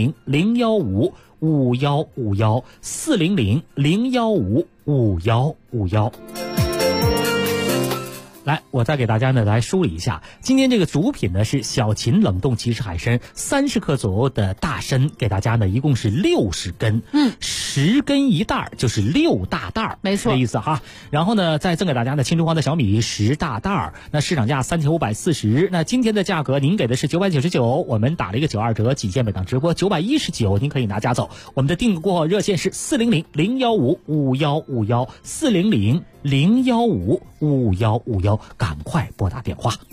400-015-5151，400-015-5151。来，我再给大家呢来梳理一下，今天这个主品呢是小秦冷冻即食海参30克左右的大参，给大家呢一共是60根，10根一袋就是6大袋，
没错，
这意思哈。然后呢，再赠给大家呢庆州王的小米10大袋，那市场价3540，那今天的价格您给的是999，我们打了一个92折，仅限本档直播919，您可以拿家走。我们的订购热线是400-015-5151，400-015-5151，赶快拨打电话。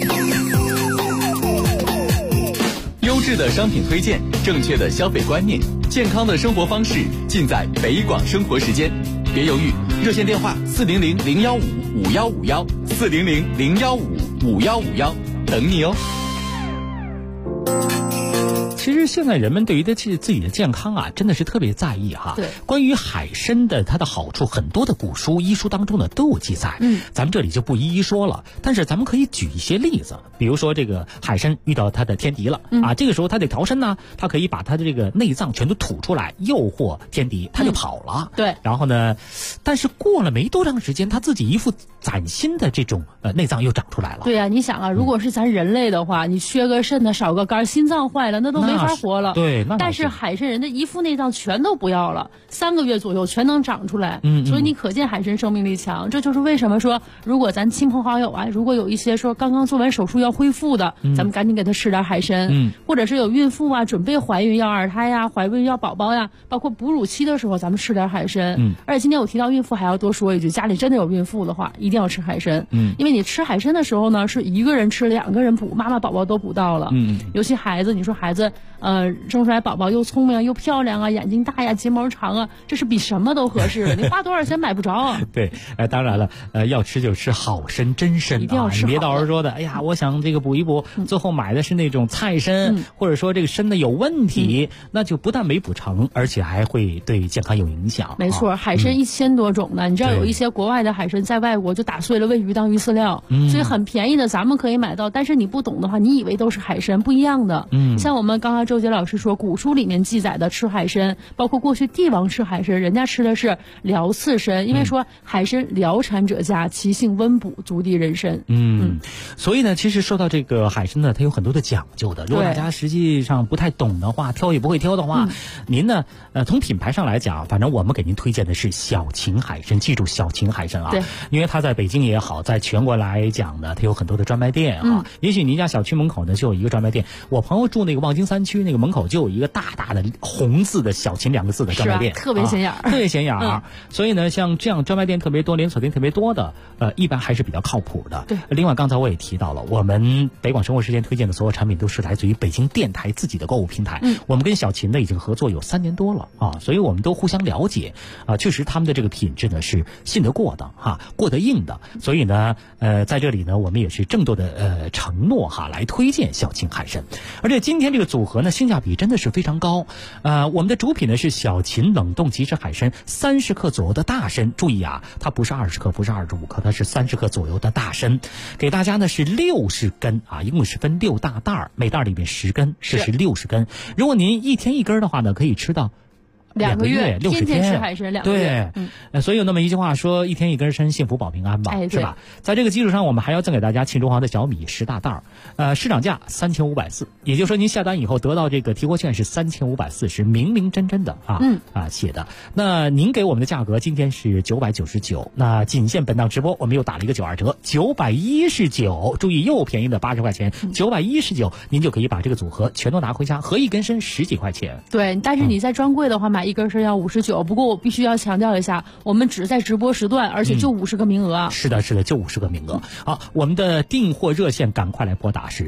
优质的商品推荐，正确的消费观念，健康的生活方式，尽在北广生活时间。别犹豫，热线电话400-015-5151，400-015-5151，等你哦。
其实现在人们对于自己的健康啊，真的是特别在意哈。
对，
关于海参的它的好处，很多的古书、医书当中呢都有记载。咱们这里就不一一说了，但是咱们可以举一些例子，比如说这个海参遇到它的天敌了啊，这个时候它得逃生呢，它可以把它的这个内脏全都吐出来，诱惑天敌，它就跑了。
对，
然后呢，但是过了没多长时间，它自己一副崭新的这种内脏又长出来了。
对呀，你想啊，如果是咱人类的话，你缺个肾呢，少个肝，心脏坏了，那都没法活了。
对，
但是海参人的一副内脏全都不要了，3个月左右全能长出来。所以你可见海参生命力强。这就是为什么说，如果咱亲朋好友啊，如果有一些说刚刚做完手术要恢复的，咱们赶紧给他吃点海参。或者是有孕妇啊，准备怀孕要2胎呀，怀孕要宝宝呀，包括哺乳期的时候，咱们吃点海参。而且今天我提到孕妇，还要多说一句，家里真的有孕妇的话，一定要吃海参。因为你吃海参的时候呢，是1个人吃2个人补，妈妈宝宝都补到了。尤其孩子，你说孩子生出来宝宝又聪明又漂亮啊，眼睛大呀，睫毛长啊，这是比什么都合适的。你花多少钱买不着啊？
对，当然了，要吃就吃好参真参，
一定要吃好的。
别到时候说的，哎呀，我想这个补一补，最后买的是那种菜参，或者说这个参的有问题，那就不但没补成，而且还会对健康有影响。
没错，海参1000多种呢，你知道有一些国外的海参在外国就打碎了喂鱼当鱼饲料，所以很便宜的咱们可以买到，但是你不懂的话，你以为都是海参，不一样的。像我们刚刚周杰老师说，古书里面记载的吃海参，包括过去帝王吃海参，人家吃的是疗刺参，因为说海参疗产者佳，其性温补，足地人参。
所以呢，其实说到这个海参呢，它有很多的讲究的。如果大家实际上不太懂的话，挑也不会挑的话，您呢，从品牌上来讲，反正我们给您推荐的是小秦海参，记住小秦海参啊，因为它在北京也好，在全国来讲呢，它有很多的专卖店啊。也许您家小区门口呢就有一个专卖店，我朋友住那个望京3区，那个门口就有一个大大的红字的小秦2个字的专卖店，
特别显眼，
特别显眼。所以呢，像这样专卖店特别多、连锁店特别多的，一般还是比较靠谱的。
对。
另外，刚才我也提到了，我们北广生活时间推荐的所有产品都是来自于北京电台自己的购物平台。我们跟小秦呢已经合作有3年多了啊，所以我们都互相了解啊。确实，他们的这个品质呢是信得过的哈，过得硬的。所以呢，在这里呢，我们也是郑重的承诺哈，来推荐小秦海参。而且今天这个组合呢。 呢性价比真的是非常高。我们的主品呢是小秦冷冻即食海参30克左右的大参，注意啊，它不是20克，不是25克，它是30克左右的大参。给大家呢是60根啊，一共是分6大袋儿，每袋里面10根，这是60根。如果您1天1根的话呢，可以吃到2个月60天，
天天吃海参2个月。
对，所以有那么一句话说1天1根参，幸福保平安吧，是吧？在这个基础上，我们还要赠给大家庆中皇的小米10大袋儿，市场价3540，也就是说您下单以后得到这个提货券是3540，明明真真的写的。那您给我们的价格今天是999，那仅限本档直播，我们又打了一个92折，919，注意又便宜的80块钱，919，您就可以把这个组合全都拿回家，合一根参10几块钱。
对，但是你在专柜的话买1根参要59，不过我必须要强调一下，我们只在直播时段，而且就50个名额啊。
是的，就50个名额。好，我们的订货热线赶快来拨打是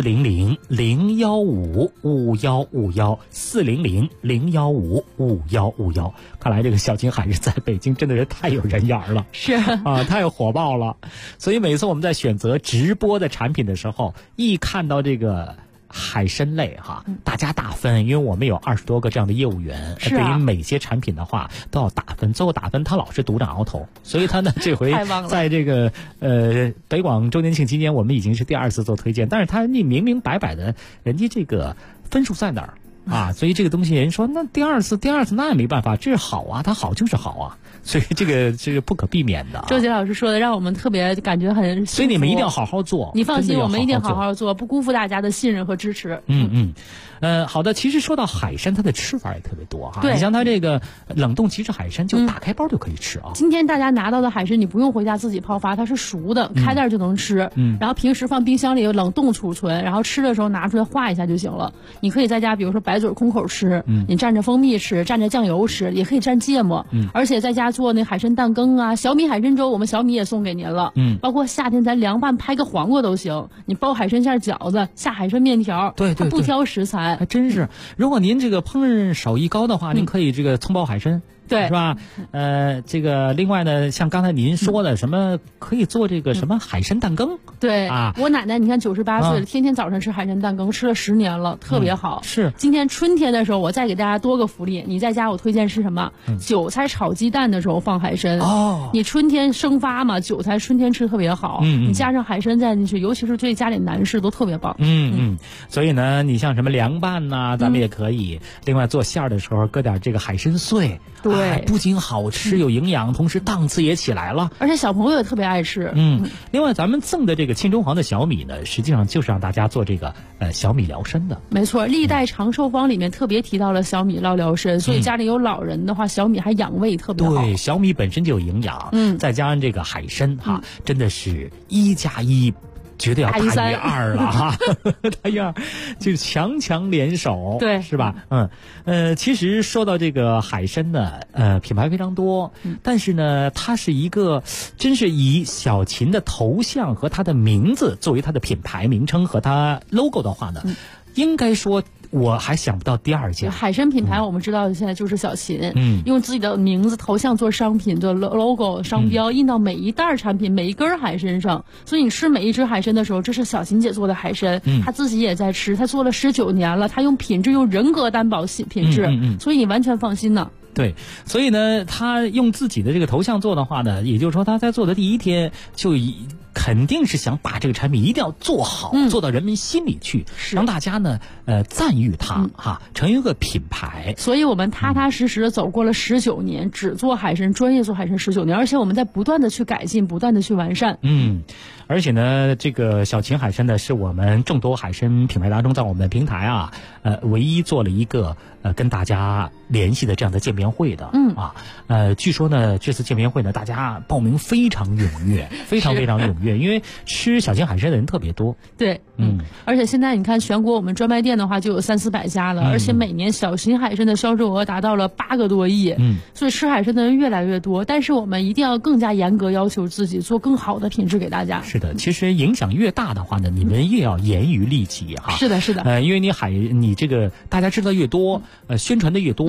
400-015-5151，400-015-5151。看来这个小秦海参在北京真的是太有人缘了，
是
啊，太火爆了。所以每次我们在选择直播的产品的时候，一看到这个海参类大家打分，因为我们有20多个这样的业务员，对于每些产品的话都要打分，最后打分他老是独占鳌头，所以他呢这回在这个北广周年庆期间，我们已经是第2次做推荐，但是他明明白白的人家这个分数在哪儿啊，所以这个东西人说那第二次那也没办法，这是好啊，它好就是好啊，所以这个不可避免的。
周杰老师说的让我们特别感觉很，
所以你们一定要好好做。
你放心，我们一定好好做，不辜负大家的信任和支持。
好的。其实说到海参，它的吃法也特别多哈。
对，
你像它这个冷冻即食海参，就打开包就可以吃啊。
今天大家拿到的海参，你不用回家自己泡发，它是熟的，开袋就能吃。然后平时放冰箱里有冷冻储存，然后吃的时候拿出来化一下就行了。你可以在家，比如说白嘴空口吃，你蘸着蜂蜜吃，蘸着酱油吃，也可以蘸芥末。而且在家做那海参蛋羹啊，小米海参粥，我们小米也送给您了。包括夏天咱凉拌拍个黄瓜都行，你包海参馅饺子，下海参面条，
对，
它不挑食材，
还真是。如果您这个烹饪手艺高的话，您可以这个葱爆海参。
对，
是吧？这个另外呢，像刚才您说的，什么可以做这个什么海参蛋羹？
对
啊，
我奶奶你看98岁了，天天早上吃海参蛋羹，吃了10年了，特别好。
是。
今天春天的时候，我再给大家多个福利，你在家我推荐是什么？韭菜炒鸡蛋的时候放海参。
哦。
你春天生发嘛，韭菜春天吃特别好。你加上海参在进去，尤其是对家里男士都特别棒。
所以呢，你像什么凉拌呐，咱们也可以。另外做馅儿的时候，搁点这个海参碎。
对，
不仅好吃有营养，同时档次也起来了，
而且小朋友也特别爱吃。
另外咱们赠的这个庆中皇的小米呢，实际上就是让大家做这个小米疗参的。
没错，历代长寿方里面特别提到了小米疗参，所以家里有老人的话，小米还养胃特别好。
对，小米本身就有营养，再加上这个海参真的是1+1。绝对要大于2了哈，大于2，就是强联手，
对，
是吧？其实说到这个海参呢，品牌非常多，但是呢，它是一个真是以小秦的头像和它的名字作为它的品牌名称和它 logo 的话呢，应该说。我还想不到第2家
海参品牌，我们知道现在就是小秦，用自己的名字头像做商品做 logo 商标，印到每一袋产品每一根海参上，所以你吃每一只海参的时候，这是小秦姐做的海参，她自己也在吃，她做了19年了，她用品质用人格担保品质，所以你完全放心呢。
对，所以呢，他用自己的这个头像做的话呢，也就是说他在做的第1天就肯定是想把这个产品一定要做好，做到人们心里去，让大家呢赞誉它成为一个品牌。
所以我们踏踏实实的走过了19年，只做海参，专业做海参19年，而且我们在不断的去改进，不断的去完善。
而且呢，这个小秦海参呢，是我们众多海参品牌当中，在我们的平台唯一做了一个跟大家联系的这样的见面会的。据说呢，这次见面会呢，大家报名非常踊跃，非常非常踊跃，因为吃小秦海参的人特别多。
对，而且现在你看，全国我们专卖店的话就有300-400家了，而且每年小秦海参的销售额达到了8个多亿。所以吃海参的人越来越多，但是我们一定要更加严格要求自己，做更好的品质给大家。
是的，其实影响越大的话呢，你们越要严于律己哈。
是的，是的。
因为你这个大家知道越多，宣传的越多，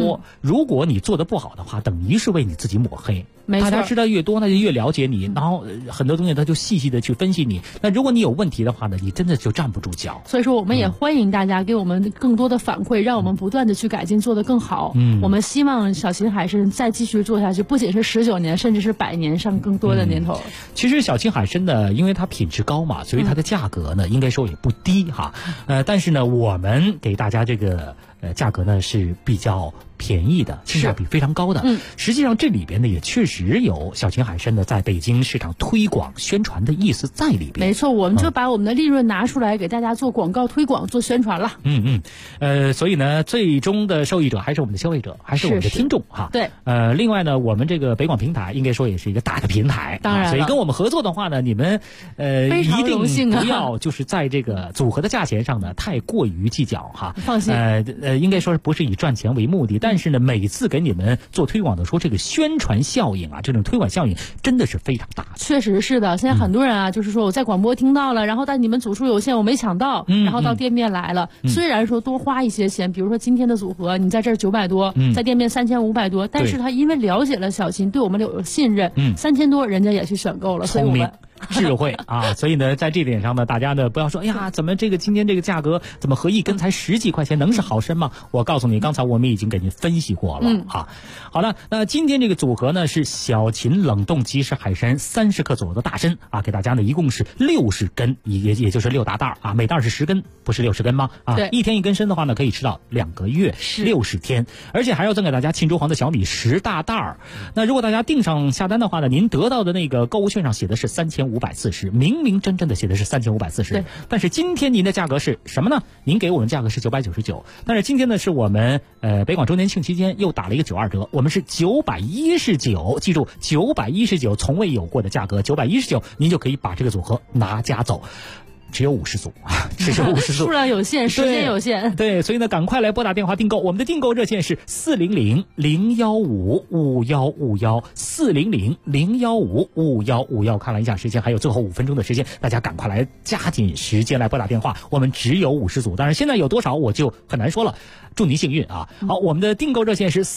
说，如果你做的不好的话，等于是为你自己抹黑。
没错，
大家知道越多，那就越了解你，然后很多东西他就细细的去分析你。那如果你有问题的话呢，你真的就站不住脚。
所以说，我们也欢迎大家给我们更多的反馈，让我们不断的去改进，做得更好。我们希望小秦海参再继续做下去，不仅是19年，甚至是100年上更多的年头。
其实小秦海参呢，因为它品质高嘛，所以它的价格呢，应该说也不低哈。但是呢，我们给大家这个价格呢是比较便宜的，性价比非常高的。实际上这里边呢也确实有小秦海参的在北京市场推广宣传的意思在里边。
没错，我们就把我们的利润拿出来给大家做广告推广、做宣传了。
所以呢，最终的受益者还是我们的消费者，还是我们的听众哈。
对。
另外呢，我们这个北广平台应该说也是一个大的平台，
当然，
所以跟我们合作的话呢，你们一定不要就是在这个组合的价钱上呢太过于计较哈。
放心。
应该说不是以赚钱为目的，但是呢，每次给你们做推广的时候，这个宣传效应啊，这种推广效应真的是非常大的。
确实是的，现在很多人啊，就是说我在广播听到了，然后但你们组数有限，我没抢到，然后到店面来了。虽然说多花一些钱，比如说今天的组合，你在这儿900多，在店面3500多，但是他因为了解了小秦，对我们有信任，3000多人家也去选购了，所以我们。
智慧啊，所以呢，在这点上呢，大家呢不要说，哎呀，怎么这个今天这个价格怎么合一根才10几块钱，能是好参吗？我告诉你，刚才我们已经给您分析过了啊。好了，那今天这个组合呢是小秦冷冻即食海参30克左右的大参啊，给大家呢一共是60根，也就是6大袋啊，每袋是10根，不是60根吗？啊，一天一根参的话呢，可以吃到2个月60天，而且还要赠给大家沁州黄的小米10大袋。那如果大家订上下单的话呢，您得到的那个购物券上写的是3540，明明真正的写的是3540，但是今天您的价格是什么呢？您给我们价格是999，但是今天呢是我们北广周年庆期间又打了一个92折，我们是919，记住919，从未有过的价格919，您就可以把这个组合拿家走。只有50组啊，只有50组，
数量有限，时间有限。
对，所以呢，赶快来拨打电话订购。我们的订购热线是400-015-5151，400-015-5151。看了一下时间，还有最后5分钟的时间，大家赶快来加紧时间来拨打电话。我们只有50组，当然现在有多少我就很难说了。祝您幸运啊！好，我们的订购热线是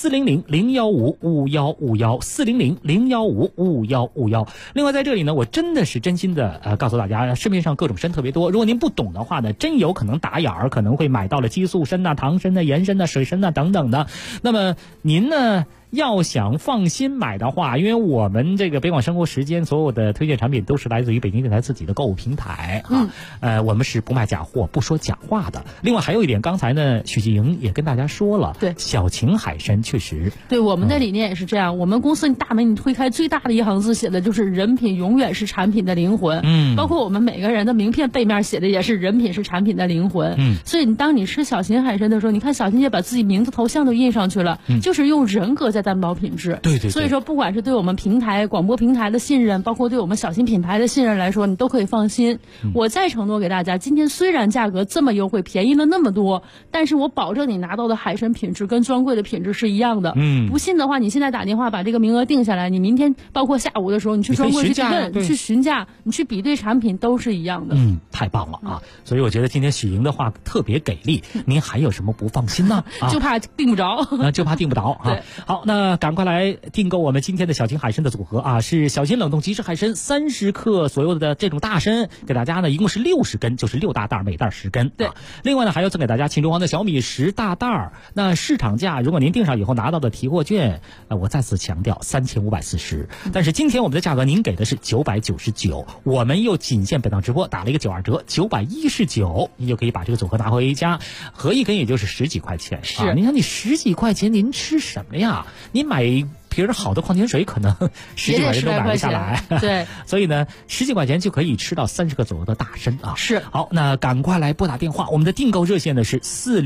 400-015-5151，400-015-5151。另外在这里呢，我真的是真心的告诉大家，市面上各种参特别多，如果您不懂的话呢，真有可能打眼儿，可能会买到了激素参呐、糖参呐、盐参呐、水参呐等等的。那么您呢？要想放心买的话，因为我们这个北广生活时间所有的推荐产品都是来自于北京电台自己的购物平台啊，我们是不卖假货、不说假话的。另外还有一点，刚才呢许继莹也跟大家说了，
对，
小秦海参确实，
对我们的理念也是这样。我们公司大门你推开最大的一行字写的就是人品永远是产品的灵魂，包括我们每个人的名片背面写的也是人品是产品的灵魂，所以当你吃小秦海参的时候，你看小秦姐把自己名字头像都印上去了，就是用人格在担保品质。
对，
所以说不管是对我们平台广播平台的信任，包括对我们小秦品牌的信任来说，你都可以放心。我再承诺给大家，今天虽然价格这么优惠，便宜了那么多，但是我保证你拿到的海参品质跟专柜的品质是一样的。不信的话，你现在打电话把这个名额定下来，你明天包括下午的时候，你去专柜去问，你去询价，你去比对产品都是一样的。
太棒了啊！所以我觉得今天许莹的话特别给力。您还有什么不放心呢？
就怕订不着，
就怕订不着啊。好，那赶快来订购我们今天的小秦海参的组合啊，是小秦冷冻即食海参30克左右的这种大参，给大家呢一共是60根，就是6大袋，每袋10根。
对，
另外呢还要赠给大家沁州黄的小米10大袋。那市场价如果您订上以后拿到的提货券，我再次强调3540，但是今天我们的价格您给的是999，我们又仅限本档直播打了一个92折，919，你就可以把这个组合拿回家，合一根也就是10几块钱。
是，
您看你10几块钱您吃什么呀？你买瓶好的矿泉水可能10几块钱都买不下来，
对，
所以呢10几块钱就可以吃到30个左右的大参啊。
是，
好，那赶快来拨打电话，我们的订购热线呢是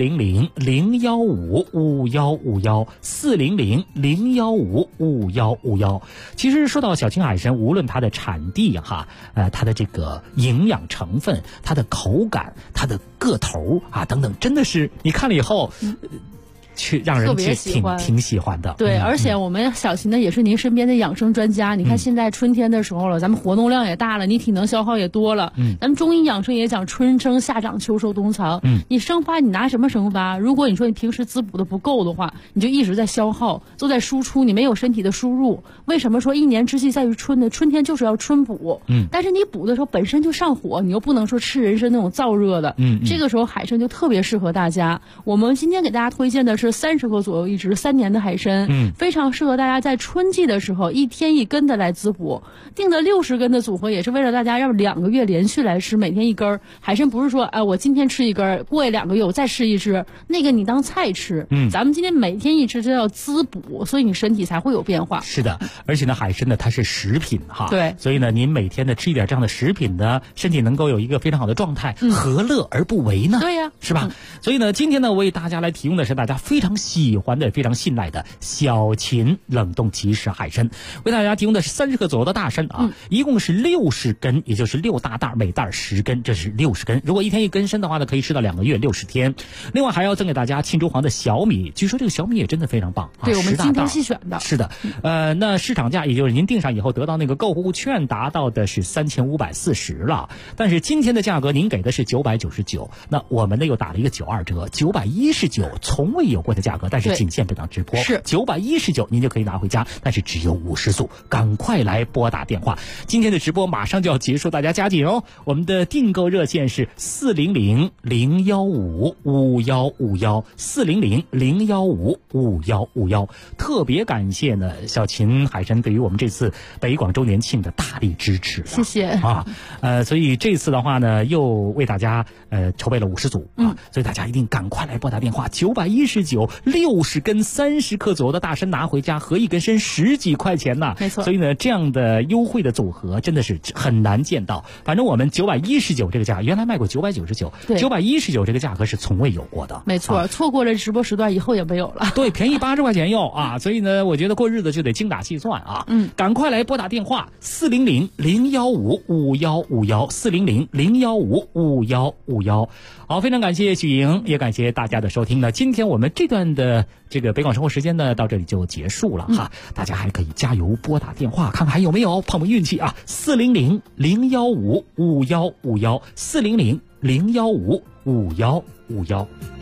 400-015-5151，400-015-5151。其实说到小秦海参，无论它的产地它的这个营养成分、它的口感、它的个头啊等等，真的是你看了以后。 去让人挺喜欢的。
对，而且我们小琴呢也是您身边的养生专家。你看现在春天的时候了，咱们活动量也大了，你体能消耗也多了。咱们中医养生也讲春生夏长秋收冬藏。你生发你拿什么生发？如果你说你平时滋补的不够的话，你就一直在消耗，都在输出，你没有身体的输入。为什么说一年之计在于春呢？春天就是要春补。但是你补的时候本身就上火，你又不能说吃人参那种燥热的。这个时候海参就特别适合大家。我们今天给大家推荐的是30克左右一支3年的海参，非常适合大家在春季的时候1天1根的来滋补。定的60根的组合也是为了大家让2个月连续来吃，每天1根。海参不是说我今天吃1根，过2个月我再吃1支，那个你当菜吃。咱们今天每天1支就要滋补，所以你身体才会有变化。
是的，而且呢海参呢它是食品哈，
对，
所以呢您每天呢吃一点这样的食品呢，身体能够有一个非常好的状态，何乐而不为呢？
对呀，
是吧？所以呢今天呢为大家来提供的是大家非常喜欢的非常信赖的小秦冷冻即食海参，为大家提供的是30克左右的大参啊，一共是60根，也就是6大袋，每袋10根，这是60根。如果1天1根参的话呢，可以吃到2个月60天。另外还要赠给大家沁州黄的小米，据说这个小米也真的非常棒啊，
对，我们精挑细选的。
是的，那市场价也就是您订上以后得到那个购物券达到的是3540了，但是今天的价格您给的是999，那我们呢又打了一个92折，919，从未有过的价格，但是仅限本档直播，是919，您就可以拿回家，但是只有50束，赶快来拨打电话。今天的直播马上就要结束，大家加紧哦。我们的订购热线是400-015-5151，400-015-5151。特别感谢呢小秦海参对于我们这次北广周年庆的大力支持，
谢谢
啊。所以这次的话呢又为大家筹备了50组啊，所以大家一定赶快来拨打电话，919，60根30克左右的大参拿回家，合一根参10几块钱呢，
没错。
所以呢这样的优惠的组合真的是很难见到。反正我们919这个价，原来卖过999，919这个价格是从未有过的，
没错。错过了直播时段以后也没有了，
对，便宜80块钱哟啊！所以呢，我觉得过日子就得精打细算啊。赶快来拨打电话400-015-5151，400-015-5151。好，非常感谢许莹，也感谢大家的收听呢。今天我们这段的这个北广生活时间呢，到这里就结束了哈。大家还可以加油拨打电话，看看还有没有碰碰运气啊。400-015-5151，400-015-5151。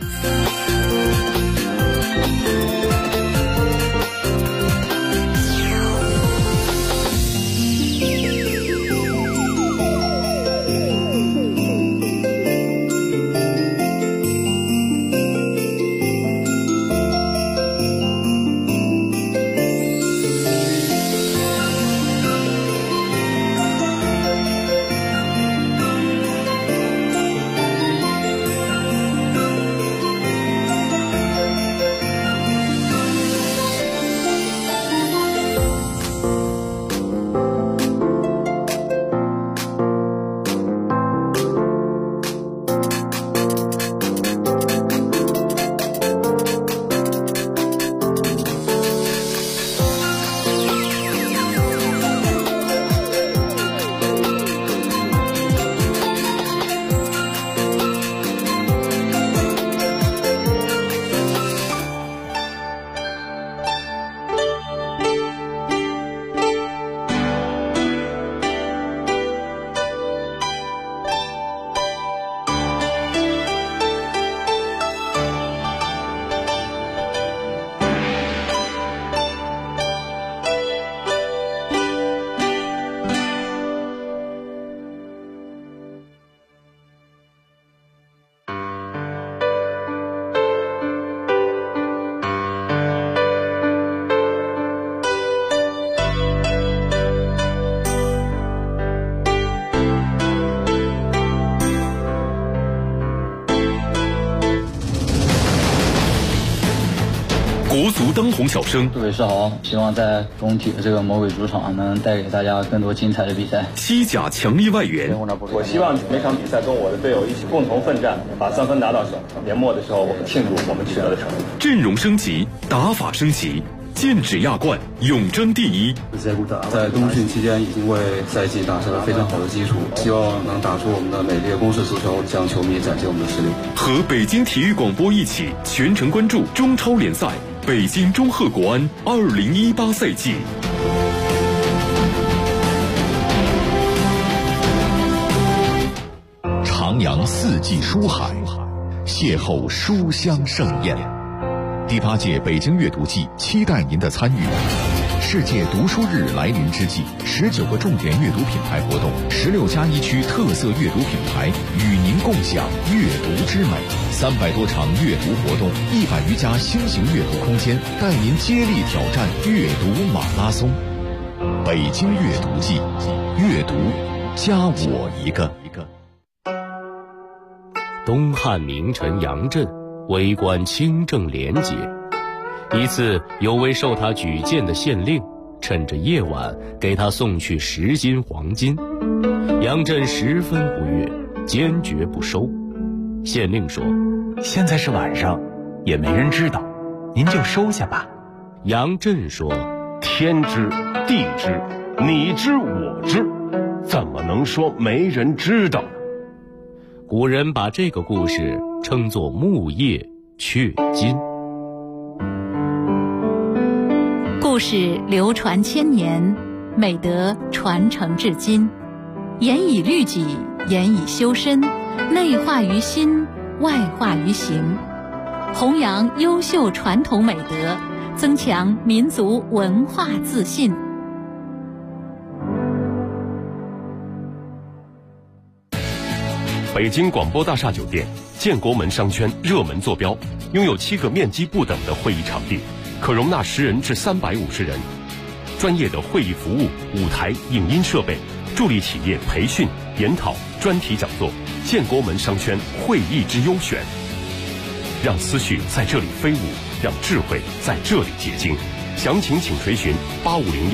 国足当红小生，
各位是好，希望在中体的这个魔鬼主场能带给大家更多精彩的比赛。
西甲强力外援，
我希望每场比赛跟我的队友一起共同奋战，把3分拿到手。年末的时候，我们庆祝我们取得的成绩。
阵容升级，打法升级， 剑指亚冠，永争第一。
在冬训期间已经为赛季打下了非常好的基础，希望能打出我们的美丽的攻势足球，向球迷展现我们的实力。
和北京体育广播一起全程关注中超联赛北京中赫国安2018赛季。徜徉四季书海，邂逅书香盛宴。第8届北京阅读季期待您的参与。世界读书日来临之际，19个重点阅读品牌活动，16+1区特色阅读品牌与您共享阅读之美，300多场阅读活动，100余家新型阅读空间，带您接力挑战阅读马拉松。北京阅读季，阅读加我一个。
东汉名臣杨震为官清正廉洁，一次有位受他举荐的县令趁着夜晚给他送去10斤黄金，杨震十分不悦，坚决不收。县令说：
现在是晚上，也没人知道，您就收下吧。
杨震说：
天知地知，你知我知，怎么能说没人知道呢？
古人把这个故事称作木叶雀金。
故事流传千年，美德传承至今，严以律己，严以修身，内化于心，外化于行，弘扬优秀传统美德，增强民族文化自信。
北京广播大厦酒店建国门商圈热门坐标，拥有7个面积不等的会议场地，可容纳10人至350人，专业的会议服务、舞台、影音设备，助力企业培训、研讨、专题讲座。建国门商圈会议之优选，让思绪在这里飞舞，让智慧在这里结晶。详情请垂询8501